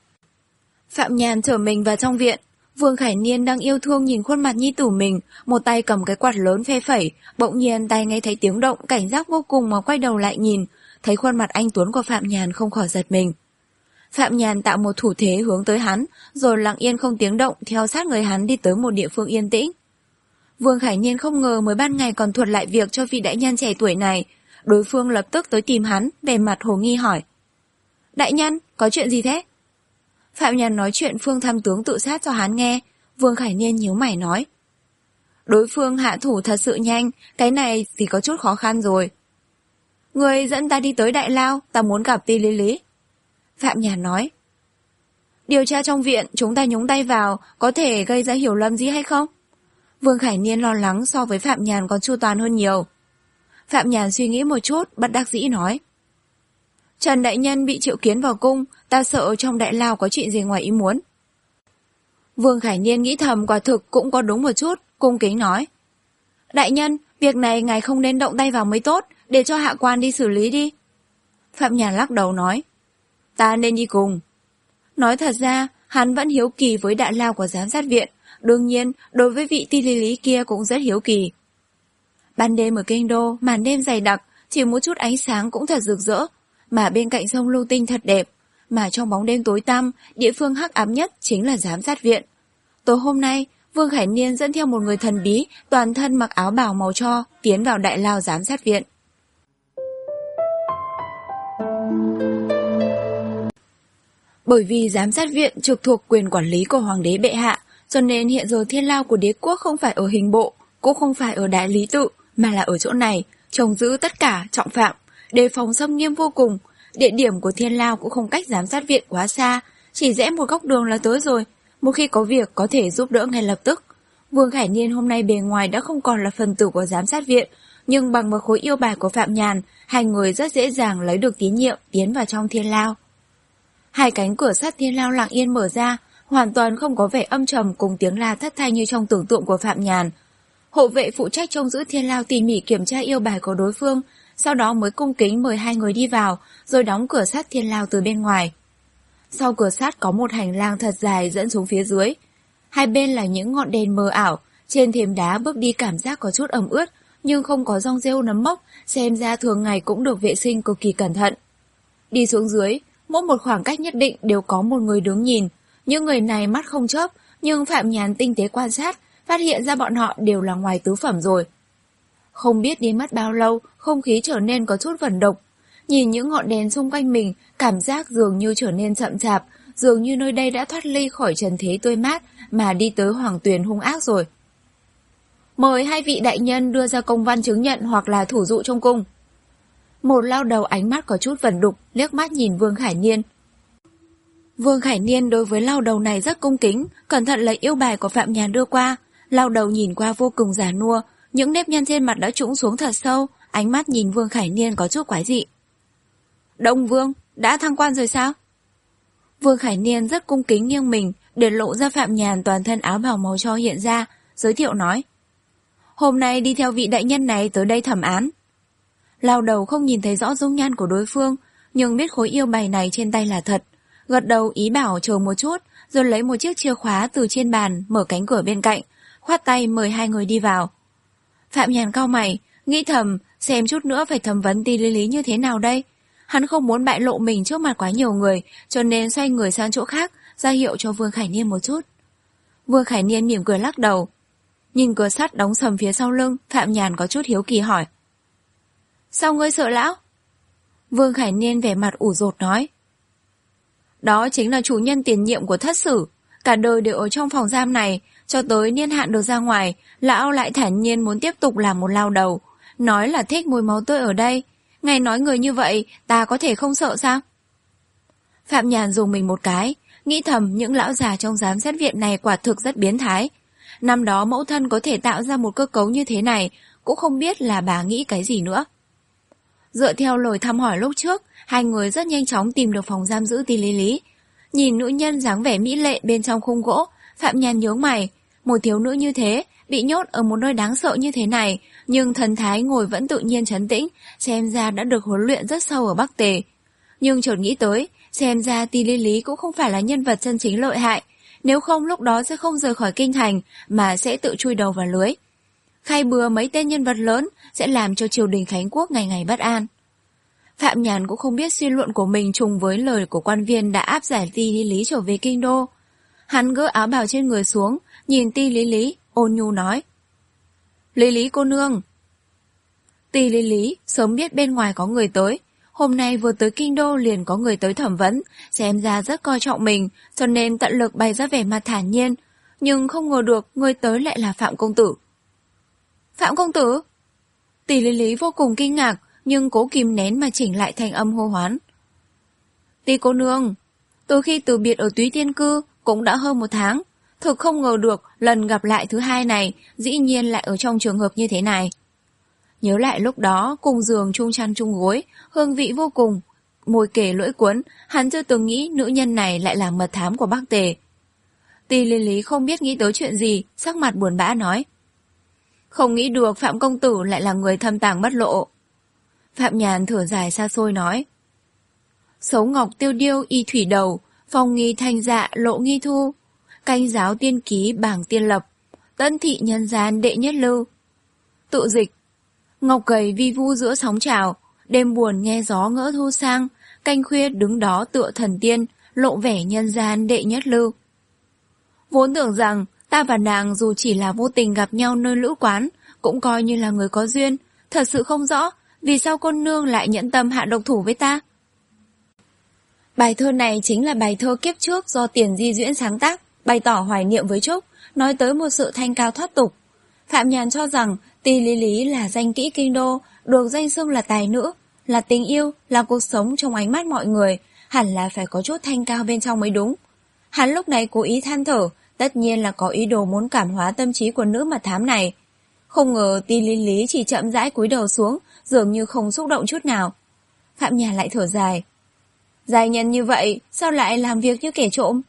[SPEAKER 1] Phạm Nhàn trở mình vào trong viện, Vương Khải Niên đang yêu thương nhìn khuôn mặt nhi tử mình, một tay cầm cái quạt lớn phe phẩy, bỗng nhiên tai nghe thấy tiếng động, cảnh giác vô cùng mà quay đầu lại nhìn, thấy khuôn mặt anh tuấn của Phạm Nhàn không khỏi giật mình. Phạm Nhàn tạo một thủ thế hướng tới hắn, rồi lặng yên không tiếng động theo sát người hắn đi tới một địa phương yên tĩnh. Vương Khải Niên không ngờ mới ban ngày còn thuật lại việc cho vị đại nhân trẻ tuổi này, đối phương lập tức tới tìm hắn, vẻ mặt hồ nghi hỏi: "Đại nhân, có chuyện gì thế?" Phạm Nhàn nói chuyện Phương tham tướng tự sát cho hắn nghe. Vương Khải Niên nhíu mày nói: "Đối phương hạ thủ thật sự nhanh, cái này thì có chút khó khăn rồi." "Người dẫn ta đi tới Đại Lao, ta muốn gặp Ti Lý Lý." Phạm Nhàn nói: "Điều tra trong viện, chúng ta nhúng tay vào, có thể gây ra hiểu lầm gì hay không?" Vương Khải Niên lo lắng so với Phạm Nhàn còn chu toàn hơn nhiều. Phạm Nhàn suy nghĩ một chút, bất đắc dĩ nói: "Trần đại nhân bị triệu kiến vào cung, ta sợ trong Đại Lao có chuyện gì ngoài ý muốn." Vương Khải Niên nghĩ thầm quả thực cũng có đúng một chút, cung kính nói: "Đại nhân, việc này ngài không nên động tay vào mới tốt, để cho hạ quan đi xử lý đi." Phạm Nhàn lắc đầu nói: "Ta nên đi cùng." Nói thật ra, hắn vẫn hiếu kỳ với Đại Lao của giám sát viện, đương nhiên đối với vị Ti Lý Lý kia cũng rất hiếu kỳ. Ban đêm ở kinh đô, màn đêm dày đặc, chỉ một chút ánh sáng cũng thật rực rỡ, mà bên cạnh sông Lưu Tinh thật đẹp, mà trong bóng đêm tối tăm, địa phương hắc ám nhất chính là giám sát viện. Tối hôm nay, Vương Khải Niên dẫn theo một người thần bí, toàn thân mặc áo bào màu tro, tiến vào Đại Lao giám sát viện. Bởi vì giám sát viện trực thuộc quyền quản lý của Hoàng đế bệ hạ, cho nên hiện giờ thiên lao của đế quốc không phải ở hình bộ, cũng không phải ở Đại Lý Tự, mà là ở chỗ này, trông giữ tất cả trọng phạm, đề phòng xâm nghiêm vô cùng. Địa điểm của thiên lao cũng không cách giám sát viện quá xa, chỉ rẽ một góc đường là tới rồi, một khi có việc có thể giúp đỡ ngay lập tức. Vương Khải Niên hôm nay bề ngoài đã không còn là phần tử của giám sát viện, nhưng bằng một khối yêu bài của Phạm Nhàn, hai người rất dễ dàng lấy được tín nhiệm tiến vào trong thiên lao. Hai cánh cửa sắt thiên lao lặng yên mở ra, hoàn toàn không có vẻ âm trầm cùng tiếng la thất thanh như trong tưởng tượng của Phạm Nhàn. Hộ vệ phụ trách trông giữ thiên lao tỉ mỉ kiểm tra yêu bài của đối phương, sau đó mới cung kính mời hai người đi vào, rồi đóng cửa sắt thiên lao từ bên ngoài. Sau cửa sắt có một hành lang thật dài dẫn xuống phía dưới. Hai bên là những ngọn đèn mờ ảo, trên thềm đá bước đi cảm giác có chút ẩm ướt, nhưng không có rong rêu nấm mốc, xem ra thường ngày cũng được vệ sinh cực kỳ cẩn thận. Đi xuống dưới, mỗi một khoảng cách nhất định đều có một người đứng nhìn. Những người này mắt không chớp, nhưng Phạm Nhàn tinh tế quan sát, phát hiện ra bọn họ đều là ngoài tứ phẩm rồi. Không biết đi mất bao lâu, không khí trở nên có chút vẩn độc. Nhìn những ngọn đèn xung quanh mình, cảm giác dường như trở nên chậm chạp, dường như nơi đây đã thoát ly khỏi trần thế tươi mát mà đi tới hoàng tuyền hung ác rồi. Mời hai vị đại nhân đưa ra công văn chứng nhận hoặc là thủ dụ trong cung. Một lao đầu ánh mắt có chút vẩn đục, liếc mắt nhìn Vương Khải Niên. Vương Khải Niên đối với lao đầu này rất cung kính, cẩn thận lấy yêu bài của Phạm Nhàn đưa qua. Lao đầu nhìn qua vô cùng già nua, những nếp nhăn trên mặt đã trũng xuống thật sâu, ánh mắt nhìn Vương Khải Niên có chút quái dị. Đông Vương, đã thăng quan rồi sao? Vương Khải Niên rất cung kính nghiêng mình, để lộ ra Phạm Nhàn toàn thân áo bào màu cho hiện ra, giới thiệu nói. Hôm nay đi theo vị đại nhân này tới đây thẩm án. Lao đầu không nhìn thấy rõ dung nhan của đối phương, nhưng biết khối yêu bài này trên tay là thật. Gật đầu ý bảo chờ một chút, rồi lấy một chiếc chìa khóa từ trên bàn, mở cánh cửa bên cạnh, khoát tay mời hai người đi vào. Phạm Nhàn cau mày, nghĩ thầm, xem chút nữa phải thẩm vấn Ti Lý Lý như thế nào đây. Hắn không muốn bại lộ mình trước mặt quá nhiều người, cho nên xoay người sang chỗ khác, ra hiệu cho Vương Khải Niên một chút. Vương Khải Niên mỉm cười lắc đầu. Nhìn cửa sắt đóng sầm phía sau lưng, Phạm Nhàn có chút hiếu kỳ hỏi. Sao ngươi sợ lão? Vương Khải Niên vẻ mặt ủ rột nói. Đó chính là chủ nhân tiền nhiệm của Thất Sử, cả đời đều ở trong phòng giam này, cho tới niên hạn được ra ngoài, lão lại thản nhiên muốn tiếp tục làm một lao đầu, nói là thích mùi máu tươi ở đây. Ngài nói người như vậy, ta có thể không sợ sao? Phạm Nhàn dùng mình một cái, nghĩ thầm những lão già trong giám sát viện này quả thực rất biến thái. Năm đó mẫu thân có thể tạo ra một cơ cấu như thế này, cũng không biết là bà nghĩ cái gì nữa. Dựa theo lời thăm hỏi lúc trước, hai người rất nhanh chóng tìm được phòng giam giữ Ti Lý Lý. Nhìn nữ nhân dáng vẻ mỹ lệ bên trong khung gỗ, Phạm Nhàn nhướng mày. Một thiếu nữ như thế, bị nhốt ở một nơi đáng sợ như thế này, nhưng thần thái ngồi vẫn tự nhiên trấn tĩnh, xem ra đã được huấn luyện rất sâu ở Bắc Tề. Nhưng chợt nghĩ tới, xem ra Ti Lý Lý cũng không phải là nhân vật chân chính lợi hại, nếu không lúc đó sẽ không rời khỏi kinh thành, mà sẽ tự chui đầu vào lưới. Khai bừa mấy tên nhân vật lớn sẽ làm cho triều đình Khánh Quốc ngày ngày bất an. Phạm Nhàn cũng không biết suy luận của mình trùng với lời của quan viên đã áp giải Ti Lý Lý trở về kinh đô. Hắn gỡ áo bào trên người xuống, nhìn Ti Lý Lý, ôn nhu nói. Lý Lý cô nương. Ti Lý Lý sớm biết bên ngoài có người tới, hôm nay vừa tới kinh đô liền có người tới thẩm vấn, xem ra rất coi trọng mình, cho nên tận lực bày ra vẻ mặt thản nhiên, nhưng không ngờ được người tới lại là Phạm công tử. Phạm công tử? Ti Lý Lý vô cùng kinh ngạc, nhưng cố kìm nén mà chỉnh lại thành âm hô hoán. Ti cô nương, từ khi từ biệt ở Túy Tiên Cư cũng đã hơn một tháng, thực không ngờ được lần gặp lại thứ hai này dĩ nhiên lại ở trong trường hợp như thế này. Nhớ lại lúc đó cùng giường chung chăn chung gối, hương vị vô cùng, môi kề lưỡi cuốn, hắn chưa từng nghĩ nữ nhân này lại là mật thám của Bắc Tề. Ti Lý Lý không biết nghĩ tới chuyện gì, sắc mặt buồn bã nói. Không nghĩ được Phạm công tử lại là người thâm tàng bất lộ. Phạm Nhàn thở dài xa xôi nói. Xấu ngọc tiêu điêu y thủy đầu, phong nghi thanh dạ lộ nghi thu, canh giáo tiên ký bảng tiên lập, tân thị nhân gian đệ nhất lưu. Tự dịch. Ngọc gầy vi vu giữa sóng trào, đêm buồn nghe gió ngỡ thu sang, canh khuya đứng đó tựa thần tiên, lộ vẻ nhân gian đệ nhất lưu. Vốn tưởng rằng ta và nàng dù chỉ là vô tình gặp nhau nơi lữ quán, cũng coi như là người có duyên, thật sự không rõ vì sao cô nương lại nhẫn tâm hạ độc thủ với ta. Bài thơ này chính là bài thơ kiếp trước do Tiền Di Duyễn sáng tác, bày tỏ hoài niệm với Trúc, nói tới một sự thanh cao thoát tục. Phạm Nhàn cho rằng Ti Lý Lý là danh kỹ kinh đô, được danh xưng là tài nữ, là tình yêu, là cuộc sống trong ánh mắt mọi người, hẳn là phải có chút thanh cao bên trong mới đúng. Hắn lúc này cố ý than thở, tất nhiên là có ý đồ muốn cảm hóa tâm trí của nữ mật thám này. Không ngờ Ti Lý Lý chỉ chậm rãi cúi đầu xuống, dường như không xúc động chút nào. Phạm Nhàn lại thở dài. Giai nhân như vậy, sao lại làm việc như kẻ trộm?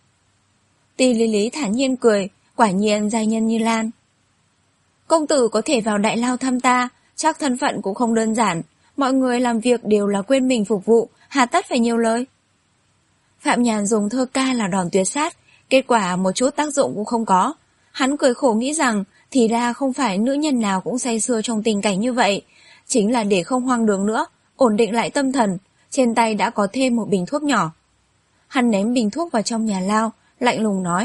[SPEAKER 1] Ti Lý Lý thản nhiên cười, quả nhiên giai nhân như Lan. Công tử có thể vào đại lao thăm ta, chắc thân phận cũng không đơn giản, mọi người làm việc đều là quên mình phục vụ, hà tất phải nhiều lời. Phạm Nhàn dùng thơ ca là đòn tuyệt sát, kết quả một chút tác dụng cũng không có. Hắn cười khổ nghĩ rằng thì ra không phải nữ nhân nào cũng say sưa trong tình cảnh như vậy, chính là để không hoang đường nữa, ổn định lại tâm thần, trên tay đã có thêm một bình thuốc nhỏ. Hắn ném bình thuốc vào trong nhà lao, lạnh lùng nói.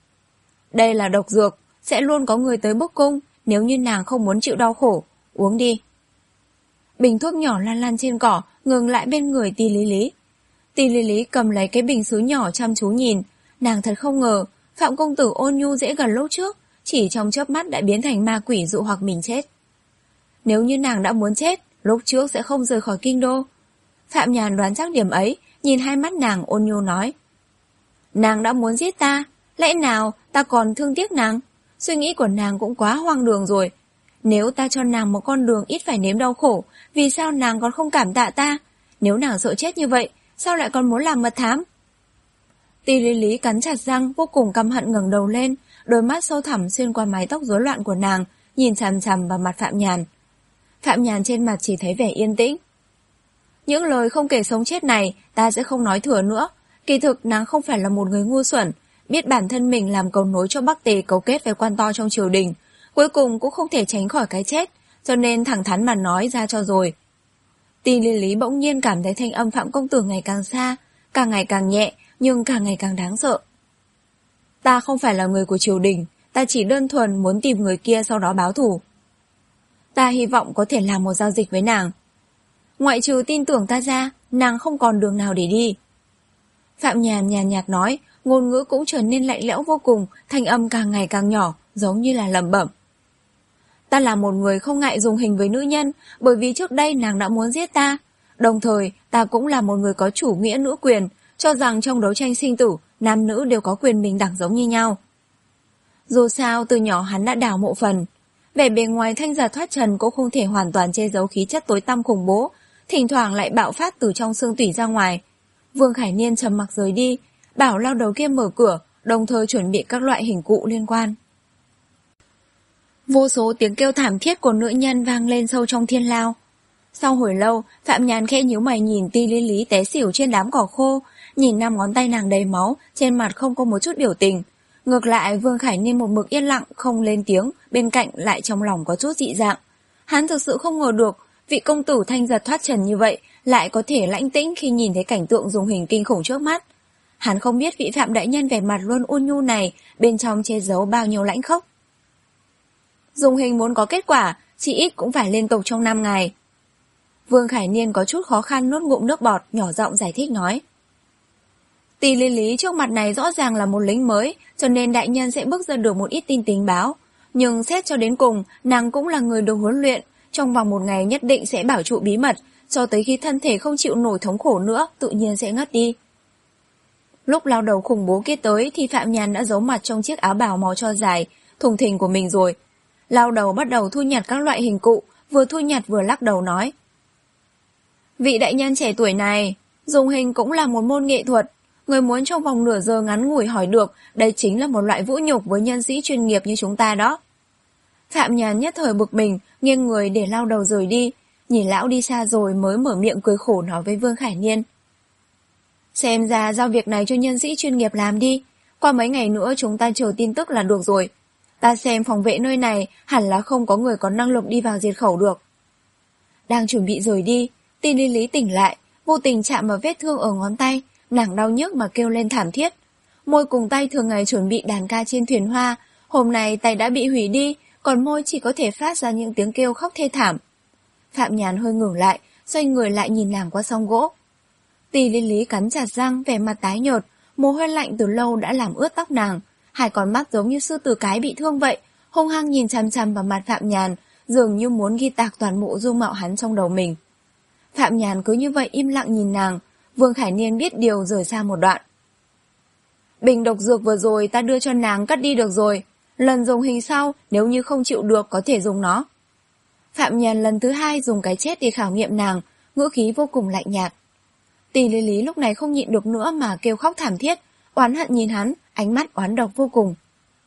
[SPEAKER 1] Đây là độc dược, sẽ luôn có người tới bốc cung, nếu như nàng không muốn chịu đau khổ, uống đi. Bình thuốc nhỏ lan lan trên cỏ, ngừng lại bên người Ti Lý Lý. Ti Lý Lý cầm lấy cái bình sứ nhỏ chăm chú nhìn, nàng thật không ngờ, Phạm công tử ôn nhu dễ gần lúc trước, chỉ trong chớp mắt đã biến thành ma quỷ dụ hoặc mình chết. Nếu như nàng đã muốn chết, lúc trước sẽ không rời khỏi kinh đô. Phạm Nhàn đoán chắc điểm ấy, nhìn hai mắt nàng ôn nhu nói. Nàng đã muốn giết ta, lẽ nào ta còn thương tiếc nàng? Suy nghĩ của nàng cũng quá hoang đường rồi. Nếu ta cho nàng một con đường ít phải nếm đau khổ, vì sao nàng còn không cảm tạ ta? Nếu nàng sợ chết như vậy, sao lại còn muốn làm mật thám? Ti Lý Lý cắn chặt răng, vô cùng căm hận ngẩng đầu lên, đôi mắt sâu thẳm xuyên qua mái tóc rối loạn của nàng, nhìn chằm chằm vào mặt Phạm Nhàn. Phạm Nhàn trên mặt chỉ thấy vẻ yên tĩnh. Những lời không kể sống chết này ta sẽ không nói thừa nữa. Kỳ thực nàng không phải là một người ngu xuẩn, biết bản thân mình làm cầu nối cho Bắc Tề cấu kết với quan to trong triều đình, cuối cùng cũng không thể tránh khỏi cái chết, cho nên thẳng thắn mà nói ra cho rồi. Ti Lý Lý bỗng nhiên cảm thấy thanh âm Phạm công tử ngày càng xa, càng ngày càng nhẹ, nhưng càng ngày càng đáng sợ. Ta không phải là người của triều đình, ta chỉ đơn thuần muốn tìm người kia sau đó báo thù. Ta hy vọng có thể làm một giao dịch với nàng. Ngoại trừ tin tưởng ta ra, nàng không còn đường nào để đi. Phạm Nhàn nhàn nhạt nói, ngôn ngữ cũng trở nên lạnh lẽo vô cùng, thanh âm càng ngày càng nhỏ, giống như là lẩm bẩm. Ta là một người không ngại dùng hình với nữ nhân, bởi vì trước đây nàng đã muốn giết ta. Đồng thời, ta cũng là một người có chủ nghĩa nữ quyền, cho rằng trong đấu tranh sinh tử, nam nữ đều có quyền bình đẳng giống như nhau. Dù sao, từ nhỏ hắn đã đào mộ phần. Vẻ bề ngoài thanh giả thoát trần cũng không thể hoàn toàn che giấu khí chất tối tăm khủng bố, thỉnh thoảng lại bạo phát từ trong xương tủy ra ngoài. Vương Khải Niên trầm mặc rời đi, bảo lao đầu kia mở cửa, đồng thời chuẩn bị các loại hình cụ liên quan. Vô số tiếng kêu thảm thiết của nữ nhân vang lên sâu trong thiên lao. Sau hồi lâu, Phạm Nhàn khẽ nhíu mày nhìn Ti Lý Lý té xỉu trên đám cỏ khô, nhìn năm ngón tay nàng đầy máu, trên mặt không có một chút biểu tình. Ngược lại, Vương Khải Niên một mực yên lặng, không lên tiếng, bên cạnh lại trong lòng có chút dị dạng. Hắn thực sự không ngờ được, vị công tử thanh giật thoát trần như vậy, lại có thể lãnh tĩnh khi nhìn thấy cảnh tượng dùng hình kinh khủng trước mắt. Hắn không biết vị Phạm đại nhân vẻ mặt luôn ôn nhu này, bên trong che giấu bao nhiêu lãnh khốc. Dùng hình muốn có kết quả, chỉ ít cũng phải liên tục trong năm ngày. Vương Khải Niên có chút khó khăn nuốt ngụm nước bọt, nhỏ giọng giải thích nói. Tỷ Lý Lý trước mặt này rõ ràng là một lính mới, cho nên đại nhân sẽ bước ra được một ít tin tình báo. Nhưng xét cho đến cùng, nàng cũng là người được huấn luyện, trong vòng một ngày nhất định sẽ bảo trụ bí mật, cho tới khi thân thể không chịu nổi thống khổ nữa, tự nhiên sẽ ngất đi. Lúc lao đầu khủng bố kia tới thì Phạm Nhàn đã giấu mặt trong chiếc áo bào màu cho dài, thùng thình của mình rồi. Lao đầu bắt đầu thu nhặt các loại hình cụ, vừa thu nhặt vừa lắc đầu nói. Vị đại nhân trẻ tuổi này, dùng hình cũng là một môn nghệ thuật. Người muốn trong vòng nửa giờ ngắn ngủi hỏi được, đây chính là một loại vũ nhục với nhân sĩ chuyên nghiệp như chúng ta đó. Phạm Nhàn nhất thời bực mình, nghiêng người để lao đầu rời đi, nhìn lão đi xa rồi mới mở miệng cười khổ nói với Vương Khải Niên. Xem ra giao việc này cho nhân sĩ chuyên nghiệp làm đi, qua mấy ngày nữa chúng ta chờ tin tức là được rồi. Ta xem phòng vệ nơi này hẳn là không có người có năng lực đi vào diệt khẩu được. Đang chuẩn bị rời đi, Ti Lý Lý tỉnh lại, vô tình chạm vào vết thương ở ngón tay, nàng đau nhức mà kêu lên thảm thiết. Môi cùng tay thường ngày chuẩn bị đàn ca trên thuyền hoa, hôm nay tay đã bị hủy đi, còn môi chỉ có thể phát ra những tiếng kêu khóc thê thảm. Phạm Nhàn hơi ngừng lại, xoay người lại nhìn nàng qua song gỗ. Ti Lý Lý cắn chặt răng, vẻ mặt tái nhợt, mồ hôi lạnh từ lâu đã làm ướt tóc nàng, hai con mắt giống như sư tử cái bị thương vậy, hung hăng nhìn chằm chằm vào mặt Phạm Nhàn, dường như muốn ghi tạc toàn bộ dung mạo hắn trong đầu mình. Phạm Nhàn cứ như vậy im lặng nhìn nàng, Vương Khải Niên biết điều rời xa một đoạn. Bình độc dược vừa rồi ta đưa cho nàng cất đi được rồi, lần dùng hình sau nếu như không chịu được có thể dùng nó. Phạm Nhàn lần thứ hai dùng cái chết để khảo nghiệm nàng, ngữ khí vô cùng lạnh nhạt. Tỷ Lý Lý lúc này không nhịn được nữa mà kêu khóc thảm thiết, oán hận nhìn hắn, ánh mắt oán độc vô cùng.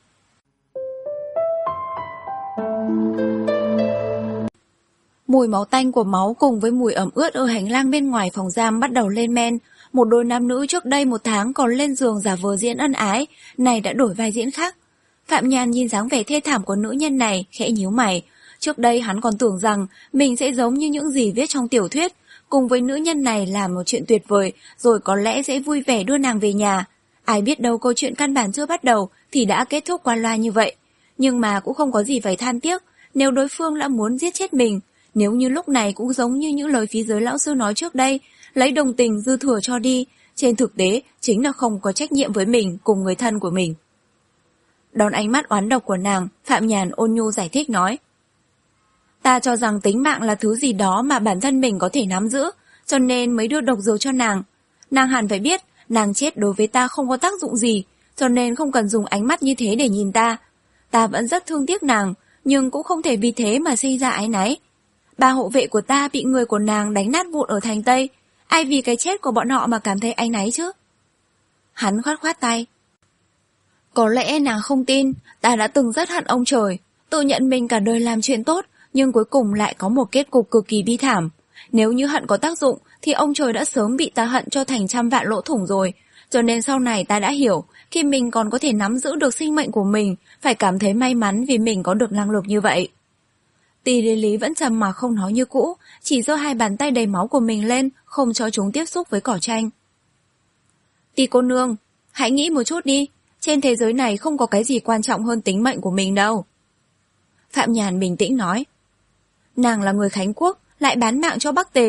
[SPEAKER 1] Mùi máu tanh của máu cùng với mùi ẩm ướt ở hành lang bên ngoài phòng giam bắt đầu lên men. Một đôi nam nữ trước đây một tháng còn lên giường giả vờ diễn ân ái, này đã đổi vai diễn khác. Phạm Nhàn nhìn dáng vẻ thê thảm của nữ nhân này, khẽ nhíu mày. Trước đây hắn còn tưởng rằng mình sẽ giống như những gì viết trong tiểu thuyết, cùng với nữ nhân này làm một chuyện tuyệt vời, rồi có lẽ sẽ vui vẻ đưa nàng về nhà. Ai biết đâu câu chuyện căn bản chưa bắt đầu thì đã kết thúc qua loa như vậy. Nhưng mà cũng không có gì phải than tiếc, nếu đối phương đã muốn giết chết mình, nếu như lúc này cũng giống như những lời phí giới lão sư nói trước đây, lấy đồng tình dư thừa cho đi, trên thực tế chính là không có trách nhiệm với mình cùng người thân của mình. Đón ánh mắt oán độc của nàng, Phạm Nhàn ôn nhu giải thích nói. Ta cho rằng tính mạng là thứ gì đó mà bản thân mình có thể nắm giữ, cho nên mới đưa độc dược cho nàng. Nàng hẳn phải biết, nàng chết đối với ta không có tác dụng gì, cho nên không cần dùng ánh mắt như thế để nhìn ta. Ta vẫn rất thương tiếc nàng, nhưng cũng không thể vì thế mà sinh ra áy náy. Ba hộ vệ của ta bị người của nàng đánh nát vụn ở thành Tây, ai vì cái chết của bọn họ mà cảm thấy áy náy chứ? Hắn khoát khoát tay. Có lẽ nàng không tin, ta đã từng rất hận ông trời, tự nhận mình cả đời làm chuyện tốt, nhưng cuối cùng lại có một kết cục cực kỳ bi thảm. Nếu như hận có tác dụng, thì ông trời đã sớm bị ta hận cho thành trăm vạn lỗ thủng rồi. Cho nên sau này ta đã hiểu, khi mình còn có thể nắm giữ được sinh mệnh của mình, phải cảm thấy may mắn vì mình có được năng lực như vậy. Tỷ Lý Lý vẫn trầm mà không nói như cũ, chỉ giơ hai bàn tay đầy máu của mình lên, không cho chúng tiếp xúc với cỏ tranh. Tỷ cô nương, hãy nghĩ một chút đi, trên thế giới này không có cái gì quan trọng hơn tính mệnh của mình đâu. Phạm Nhàn bình tĩnh nói. Nàng là người Khánh Quốc, lại bán mạng cho Bắc Tề.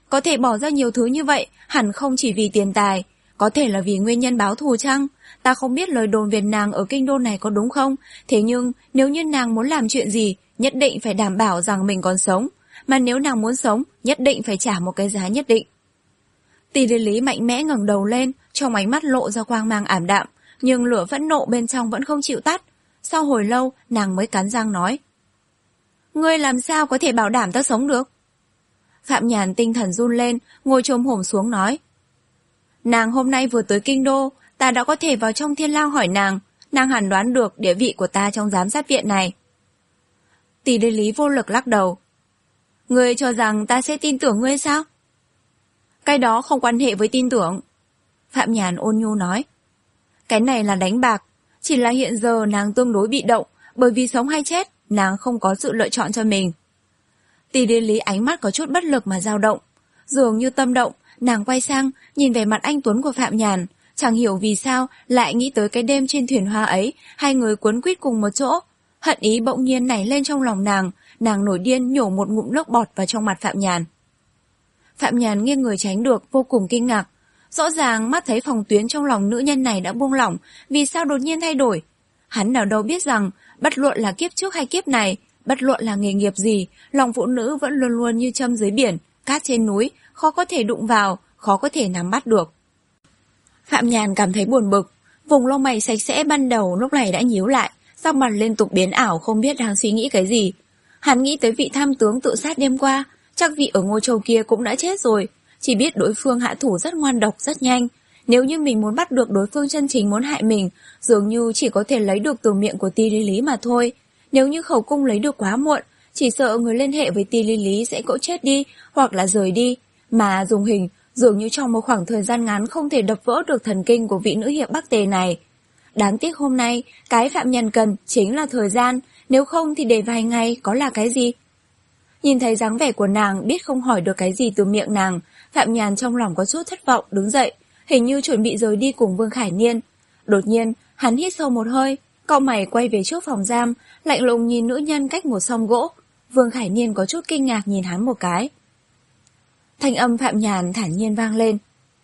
[SPEAKER 1] Có thể bỏ ra nhiều thứ như vậy, hẳn không chỉ vì tiền tài. Có thể là vì nguyên nhân báo thù chăng? Ta không biết lời đồn về nàng ở kinh đô này có đúng không, thế nhưng nếu như nàng muốn làm chuyện gì, nhất định phải đảm bảo rằng mình còn sống. Mà nếu nàng muốn sống, nhất định phải trả một cái giá nhất định. Tỷ Lý Lý mạnh mẽ ngẩng đầu lên, trong ánh mắt lộ ra quang mang ảm đạm, nhưng lửa phẫn nộ bên trong vẫn không chịu tắt. Sau hồi lâu, nàng mới cắn răng nói: Ngươi làm sao có thể bảo đảm ta sống được? Phạm Nhàn tinh thần run lên, ngồi chồm hổm xuống nói: Nàng hôm nay vừa tới kinh đô, ta đã có thể vào trong thiên lao hỏi nàng, nàng hẳn đoán được địa vị của ta trong giám sát viện này. Tỷ Lý Lý vô lực lắc đầu: Ngươi cho rằng ta sẽ tin tưởng ngươi sao? Cái đó không quan hệ với tin tưởng. Phạm Nhàn ôn nhu nói: Cái này là đánh bạc, chỉ là hiện giờ nàng tương đối bị động, bởi vì sống hay chết, nàng không có sự lựa chọn cho mình. Tỷ Lý Lý ánh mắt có chút bất lực mà dao động, dường như tâm động, nàng quay sang nhìn về mặt anh tuấn của Phạm Nhàn, chẳng hiểu vì sao lại nghĩ tới cái đêm trên thuyền hoa ấy, hai người quấn quýt cùng một chỗ. Hận ý bỗng nhiên nảy lên trong lòng nàng, nàng nổi điên nhổ một ngụm nước bọt vào trong mặt Phạm Nhàn. Phạm Nhàn nghiêng người tránh được, vô cùng kinh ngạc. Rõ ràng mắt thấy phòng tuyến trong lòng nữ nhân này đã buông lỏng, vì sao đột nhiên thay đổi? Hắn nào đâu biết rằng, bất luận là kiếp trước hay kiếp này, bất luận là nghề nghiệp gì, lòng phụ nữ vẫn luôn luôn như châm dưới biển, cát trên núi, khó có thể đụng vào, khó có thể nắm bắt được. Phạm Nhàn cảm thấy buồn bực, vùng lông mày sạch sẽ ban đầu lúc này đã nhíu lại, sắc mặt liên tục biến ảo không biết đang suy nghĩ cái gì. Hắn nghĩ tới vị tham tướng tự sát đêm qua, chắc vị ở Ngô Châu kia cũng đã chết rồi, chỉ biết đối phương hạ thủ rất ngoan độc rất nhanh. Nếu như mình muốn bắt được đối phương chân chính muốn hại mình, dường như chỉ có thể lấy được từ miệng của Ti Lý Lý mà thôi. Nếu như khẩu cung lấy được quá muộn, chỉ sợ người liên hệ với Ti Lý Lý sẽ cỗ chết đi hoặc là rời đi, mà dùng hình dường như trong một khoảng thời gian ngắn không thể đập vỡ được thần kinh của vị nữ hiệp Bắc Tề này. Đáng tiếc hôm nay, cái Phạm Nhàn cần chính là thời gian, nếu không thì để vài ngày có là cái gì? Nhìn thấy dáng vẻ của nàng, biết không hỏi được cái gì từ miệng nàng, Phạm Nhàn trong lòng có chút thất vọng đứng dậy, hình như chuẩn bị rời đi cùng Vương Khải Niên. Đột nhiên, hắn hít sâu một hơi, cau mày quay về trước phòng giam, lạnh lùng nhìn nữ nhân cách một song gỗ. Vương Khải Niên có chút kinh ngạc nhìn hắn một cái. Thanh âm Phạm Nhàn thản nhiên vang lên: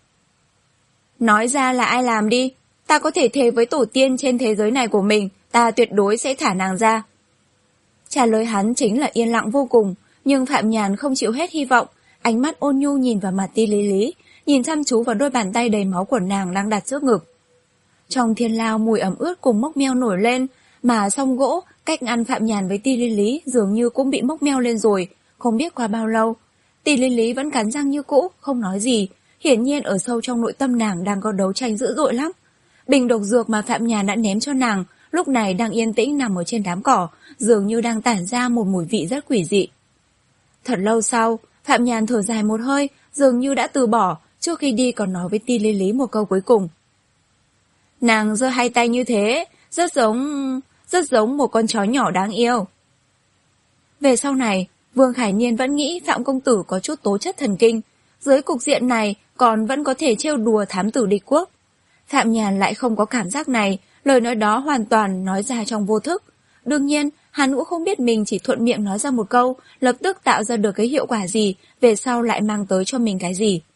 [SPEAKER 1] Nói ra là ai làm đi, ta có thể thề với tổ tiên trên thế giới này của mình, ta tuyệt đối sẽ thả nàng ra. Trả lời hắn chính là yên lặng vô cùng, nhưng Phạm Nhàn không chịu hết hy vọng, ánh mắt ôn nhu nhìn vào mặt Ti Lý Lý, nhìn chăm chú vào đôi bàn tay đầy máu của nàng đang đặt trước ngực. Trong thiên lao mùi ẩm ướt cùng mốc meo nổi lên, mà song gỗ cách ngăn Phạm Nhàn với Ti Lý Lý dường như cũng bị mốc meo lên rồi, không biết qua bao lâu. Ti Lý Lý vẫn cắn răng như cũ, không nói gì, hiển nhiên ở sâu trong nội tâm nàng đang có đấu tranh dữ dội lắm. Bình độc dược mà Phạm Nhàn đã ném cho nàng, lúc này đang yên tĩnh nằm ở trên đám cỏ, dường như đang tản ra một mùi vị rất quỷ dị. Thật lâu sau, Phạm Nhàn thở dài một hơi, dường như đã từ bỏ, trước khi đi còn nói với Ti Lý Lý một câu cuối cùng. Nàng giơ hai tay như thế, rất giống... rất giống một con chó nhỏ đáng yêu. Về sau này, Vương Khải Niên vẫn nghĩ Phạm công tử có chút tố chất thần kinh, dưới cục diện này còn vẫn có thể trêu đùa thám tử địch quốc. Phạm Nhàn lại không có cảm giác này, lời nói đó hoàn toàn nói ra trong vô thức. Đương nhiên, hắn cũng không biết mình chỉ thuận miệng nói ra một câu, lập tức tạo ra được cái hiệu quả gì, về sau lại mang tới cho mình cái gì.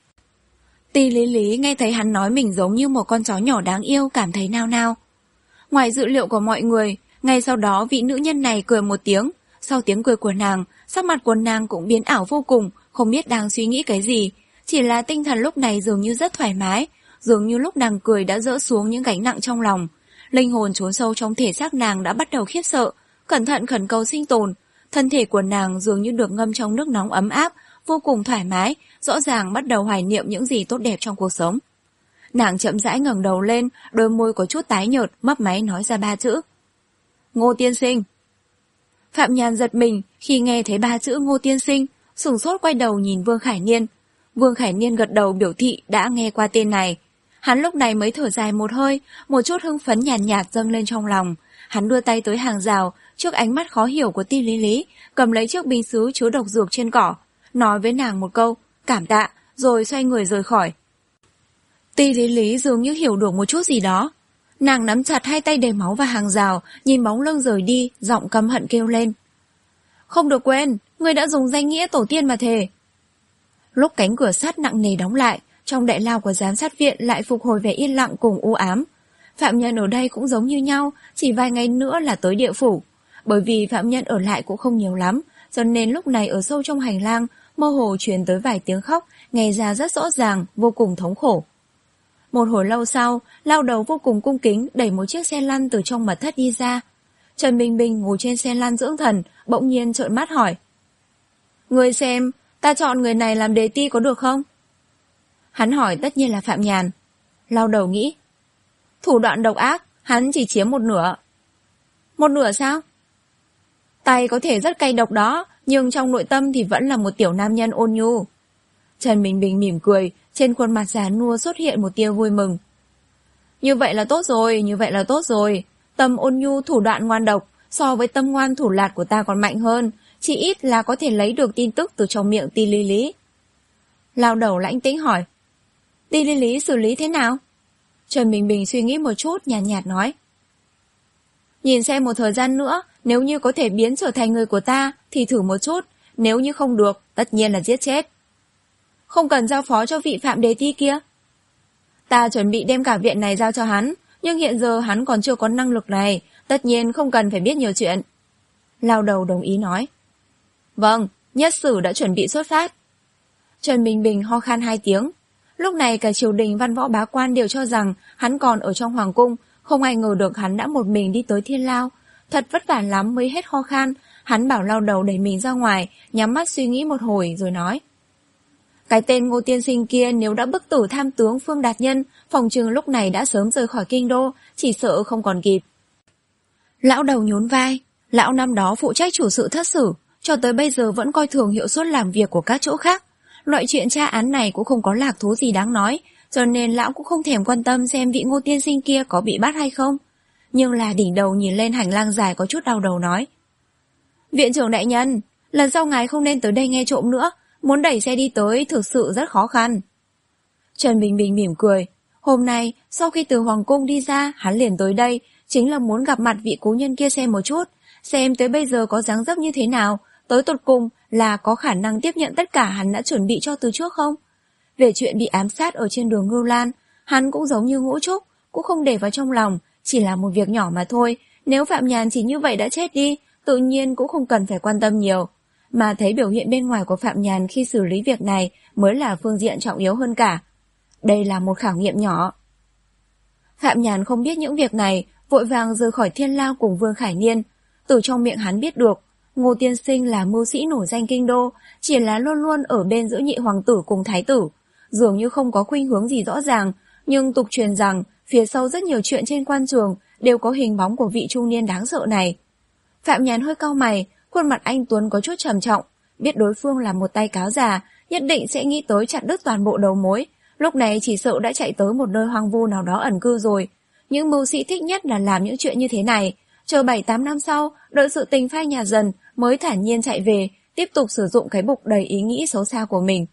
[SPEAKER 1] Ti Lý Lý nghe thấy hắn nói mình giống như một con chó nhỏ đáng yêu, cảm thấy nao nao. Ngoài dự liệu của mọi người, ngay sau đó vị nữ nhân này cười một tiếng, sau tiếng cười của nàng, sắc mặt của nàng cũng biến ảo vô cùng, không biết đang suy nghĩ cái gì, chỉ là tinh thần lúc này dường như rất thoải mái, dường như lúc nàng cười đã dỡ xuống những gánh nặng trong lòng. Linh hồn trốn sâu trong thể xác nàng đã bắt đầu khiếp sợ, cẩn thận khẩn cầu sinh tồn. Thân thể của nàng dường như được ngâm trong nước nóng ấm áp, vô cùng thoải mái, rõ ràng bắt đầu hoài niệm những gì tốt đẹp trong cuộc sống. Nàng chậm rãi ngẩng đầu lên, đôi môi có chút tái nhợt, mấp máy nói ra ba chữ: Ngô tiên sinh. Phạm Nhàn giật mình khi nghe thấy ba chữ Ngô tiên sinh, sửng sốt quay đầu nhìn Vương Khải Niên. Vương Khải Niên gật đầu biểu thị đã nghe qua tên này. Hắn lúc này mới thở dài một hơi, một chút hưng phấn nhàn nhạt, nhạt dâng lên trong lòng. Hắn đưa tay tới hàng rào, trước ánh mắt khó hiểu của Ti Lý Lý, cầm lấy chiếc bình sứ chứa độc dược trên cỏ, nói với nàng một câu cảm tạ, rồi xoay người rời khỏi. Ti Lý Lý dường như hiểu được một chút gì đó. Nàng nắm chặt hai tay đầy máu vào hàng rào, nhìn bóng lưng rời đi, giọng căm hận kêu lên: Không được quên, người đã dùng danh nghĩa tổ tiên mà thề. Lúc cánh cửa sắt nặng nề đóng lại, trong đại lao của giám sát viện lại phục hồi vẻ yên lặng cùng u ám. Phạm nhân ở đây cũng giống như nhau, chỉ vài ngày nữa là tới địa phủ. Bởi vì phạm nhân ở lại cũng không nhiều lắm, cho nên lúc này ở sâu trong hành lang, mơ hồ truyền tới vài tiếng khóc, nghe ra rất rõ ràng, vô cùng thống khổ. Một hồi lâu sau, lao đầu vô cùng cung kính đẩy một chiếc xe lăn từ trong mật thất đi ra. Trần Bình Bình ngồi trên xe lăn dưỡng thần, bỗng nhiên trợn mắt hỏi. Người xem, ta chọn người này làm đề ti có được không? Hắn hỏi tất nhiên là Phạm Nhàn. Lao đầu nghĩ. Thủ đoạn độc ác, hắn chỉ chiếm một nửa. Một nửa sao? Tay có thể rất cay độc đó, nhưng trong nội tâm thì vẫn là một tiểu nam nhân ôn nhu. Trần Bình Bình mỉm cười, trên khuôn mặt già nua xuất hiện một tia vui mừng. Như vậy là tốt rồi, như vậy là tốt rồi. Tâm ôn nhu thủ đoạn ngoan độc, so với tâm ngoan thủ lạt của ta còn mạnh hơn, chỉ ít là có thể lấy được tin tức từ trong miệng Ti Lý Lý. Lao đầu lãnh tĩnh hỏi. Ti Lý Lý xử lý thế nào? Trần Bình Bình suy nghĩ một chút, nhạt nhạt nói. Nhìn xem một thời gian nữa, nếu như có thể biến trở thành người của ta, thì thử một chút, nếu như không được, tất nhiên là giết chết. Không cần giao phó cho vị Phạm đề ti kia. Ta chuẩn bị đem cả viện này giao cho hắn, nhưng hiện giờ hắn còn chưa có năng lực này, tất nhiên không cần phải biết nhiều chuyện. Lao đầu đồng ý nói. Vâng, nhất sử đã chuẩn bị xuất phát. Trần Bình Bình ho khan hai tiếng. Lúc này cả triều đình văn võ bá quan đều cho rằng hắn còn ở trong hoàng cung, không ai ngờ được hắn đã một mình đi tới Thiên Lao. Thật vất vả lắm mới hết ho khan, hắn bảo lao đầu đẩy mình ra ngoài, nhắm mắt suy nghĩ một hồi rồi nói. Cái tên Ngô tiên sinh kia nếu đã bức tử tham tướng Phương Đạt Nhân, phòng trừng lúc này đã sớm rời khỏi kinh đô, chỉ sợ không còn kịp. Lão đầu nhún vai, lão năm đó phụ trách chủ sự thất sử, cho tới bây giờ vẫn coi thường hiệu suất làm việc của các chỗ khác. Loại chuyện tra án này cũng không có lạc thú gì đáng nói, cho nên lão cũng không thèm quan tâm xem vị Ngô tiên sinh kia có bị bắt hay không. Nhưng là đỉnh đầu nhìn lên hành lang dài có chút đau đầu nói. Viện trưởng đại nhân, lần sau ngài không nên tới đây nghe trộm nữa, muốn đẩy xe đi tới thực sự rất khó khăn. Trần Bình Bình mỉm cười. Hôm nay, sau khi từ Hoàng Cung đi ra, hắn liền tới đây, chính là muốn gặp mặt vị cố nhân kia xem một chút, xem tới bây giờ có dáng dấp như thế nào, tới tột cùng là có khả năng tiếp nhận tất cả hắn đã chuẩn bị cho từ trước không? Về chuyện bị ám sát ở trên đường Ngưu Lan, hắn cũng giống như Ngũ Trúc, cũng không để vào trong lòng, chỉ là một việc nhỏ mà thôi, nếu Phạm Nhàn chỉ như vậy đã chết đi, tự nhiên cũng không cần phải quan tâm nhiều. Mà thấy biểu hiện bên ngoài của Phạm Nhàn khi xử lý việc này mới là phương diện trọng yếu hơn cả. Đây là một khảo nghiệm nhỏ. Phạm Nhàn không biết những việc này, vội vàng rời khỏi Thiên Lao cùng Vương Khải Niên. Từ trong miệng hắn biết được, Ngô tiên sinh là mưu sĩ nổi danh kinh đô, chỉ là luôn luôn ở bên giữa nhị hoàng tử cùng thái tử, dường như không có khuynh hướng gì rõ ràng, nhưng tục truyền rằng phía sau rất nhiều chuyện trên quan trường đều có hình bóng của vị trung niên đáng sợ này. Phạm Nhàn hơi cau mày, khuôn mặt anh tuấn có chút trầm trọng, biết đối phương là một tay cáo già, nhất định sẽ nghĩ tới chặt đứt toàn bộ đầu mối, lúc này chỉ sợ đã chạy tới một nơi hoang vu nào đó ẩn cư rồi. Những mưu sĩ thích nhất là làm những chuyện như thế này, chờ bảy tám năm sau, đợi sự tình phai nhạt dần mới thản nhiên chạy về, tiếp tục sử dụng cái bụng đầy ý nghĩ xấu xa của mình.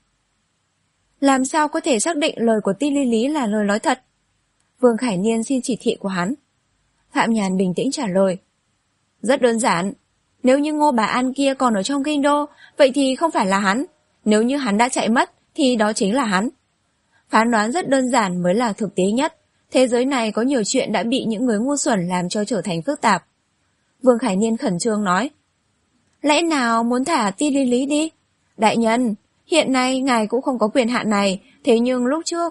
[SPEAKER 1] Làm sao có thể xác định lời của Ti Lý Lý là lời nói thật? Vương Khải Niên xin chỉ thị của hắn. Phạm Nhàn bình tĩnh trả lời. Rất đơn giản, nếu như Ngô bà An kia còn ở trong kinh đô, vậy thì không phải là hắn. Nếu như hắn đã chạy mất, thì đó chính là hắn. Phán đoán rất đơn giản mới là thực tế nhất. Thế giới này có nhiều chuyện đã bị những người ngu xuẩn làm cho trở thành phức tạp. Vương Khải Niên khẩn trương nói. Lẽ nào muốn thả Ti Lý Lý đi? Đại nhân, hiện nay ngài cũng không có quyền hạn này, thế nhưng lúc trước...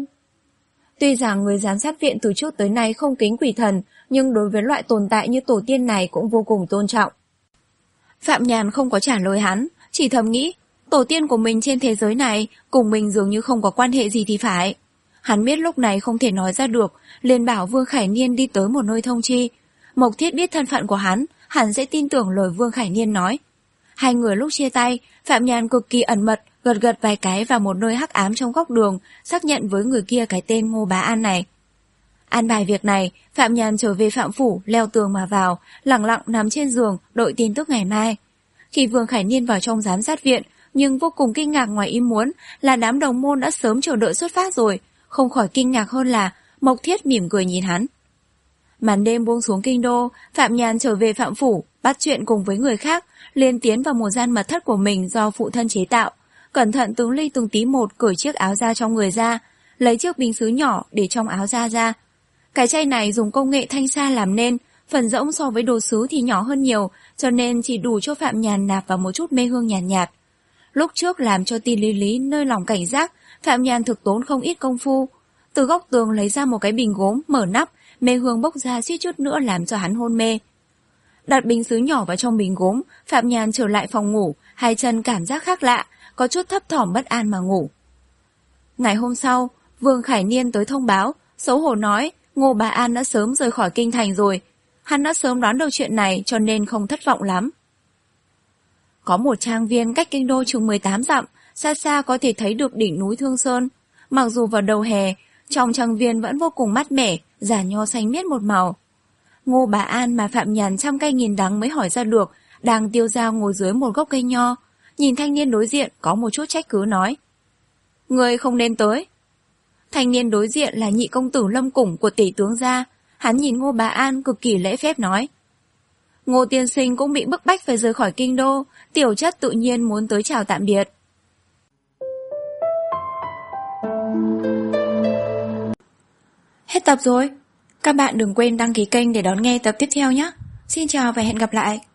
[SPEAKER 1] Tuy rằng người giám sát viện từ trước tới nay không kính quỷ thần, nhưng đối với loại tồn tại như tổ tiên này cũng vô cùng tôn trọng. Phạm Nhàn không có trả lời hắn, chỉ thầm nghĩ, tổ tiên của mình trên thế giới này cùng mình dường như không có quan hệ gì thì phải. Hắn biết lúc này không thể nói ra được, liền bảo Vương Khải Niên đi tới một nơi thông chi. Mộc Thiết biết thân phận của hắn, hắn sẽ tin tưởng lời Vương Khải Niên nói. Hai người lúc chia tay, Phạm Nhàn cực kỳ ẩn mật, gật gật vài cái vào một nơi hắc ám trong góc đường, xác nhận với người kia cái tên Ngô Bá An này. An bài việc này, Phạm Nhàn trở về Phạm Phủ, leo tường mà vào, lặng lặng nằm trên giường, đợi tin tức ngày mai. Khi Vương Khải Niên vào trong giám sát viện, nhưng vô cùng kinh ngạc ngoài ý muốn là đám đồng môn đã sớm chờ đợi xuất phát rồi, không khỏi kinh ngạc hơn là Mộc Thiết mỉm cười nhìn hắn. Màn đêm buông xuống kinh đô, Phạm Nhàn trở về Phạm Phủ, bắt chuyện cùng với người khác, liền tiến vào một gian mật thất của mình do phụ thân chế tạo. cẩn thận từng ly từng tí một cởi chiếc áo da trong người ra, lấy chiếc bình sứ nhỏ để trong áo da ra. Cái chai này dùng công nghệ thanh sa làm nên, phần rỗng so với đồ sứ thì nhỏ hơn nhiều, cho nên chỉ đủ cho Phạm Nhàn nạp vào một chút mê hương nhàn nhạt, nhạt. Lúc trước làm cho Ti Lý Lý nơi lòng cảnh giác, Phạm Nhàn thực tốn không ít công phu. Từ góc tường lấy ra một cái bình gốm, mở nắp, mê hương bốc ra suýt chút nữa làm cho hắn hôn mê. Đặt bình sứ nhỏ vào trong bình gốm, Phạm Nhàn trở lại phòng ngủ, hai chân cảm giác khác lạ, có chút thấp thỏm bất an mà ngủ. Ngày hôm sau, Vương Khải Niên tới thông báo, xấu hổ nói Ngô Bà An đã sớm rời khỏi kinh thành rồi. Hắn đã sớm đoán được chuyện này cho nên không thất vọng lắm. Có một trang viên cách kinh đô chừng mười tám dặm, xa xa có thể thấy được đỉnh núi Thương Sơn. Mặc dù vào đầu hè, trong trang viên vẫn vô cùng mát mẻ, giả nho xanh miết một màu. Ngô Bà An mà Phạm Nhàn trăm cây nghìn đắng mới hỏi ra được, đang tiêu dao ngồi dưới một gốc cây nho. Nhìn thanh niên đối diện có một chút trách cứ nói: Người không nên tới. Thanh niên đối diện là nhị công tử Lâm Củng của tỷ tướng gia. Hắn nhìn Ngô Bà An cực kỳ lễ phép nói: Ngô tiên sinh cũng bị bức bách phải rời khỏi kinh đô, tiểu chất tự nhiên muốn tới chào tạm biệt. Hết tập rồi. Các bạn đừng quên đăng ký kênh để đón nghe tập tiếp theo nhé. Xin chào và hẹn gặp lại.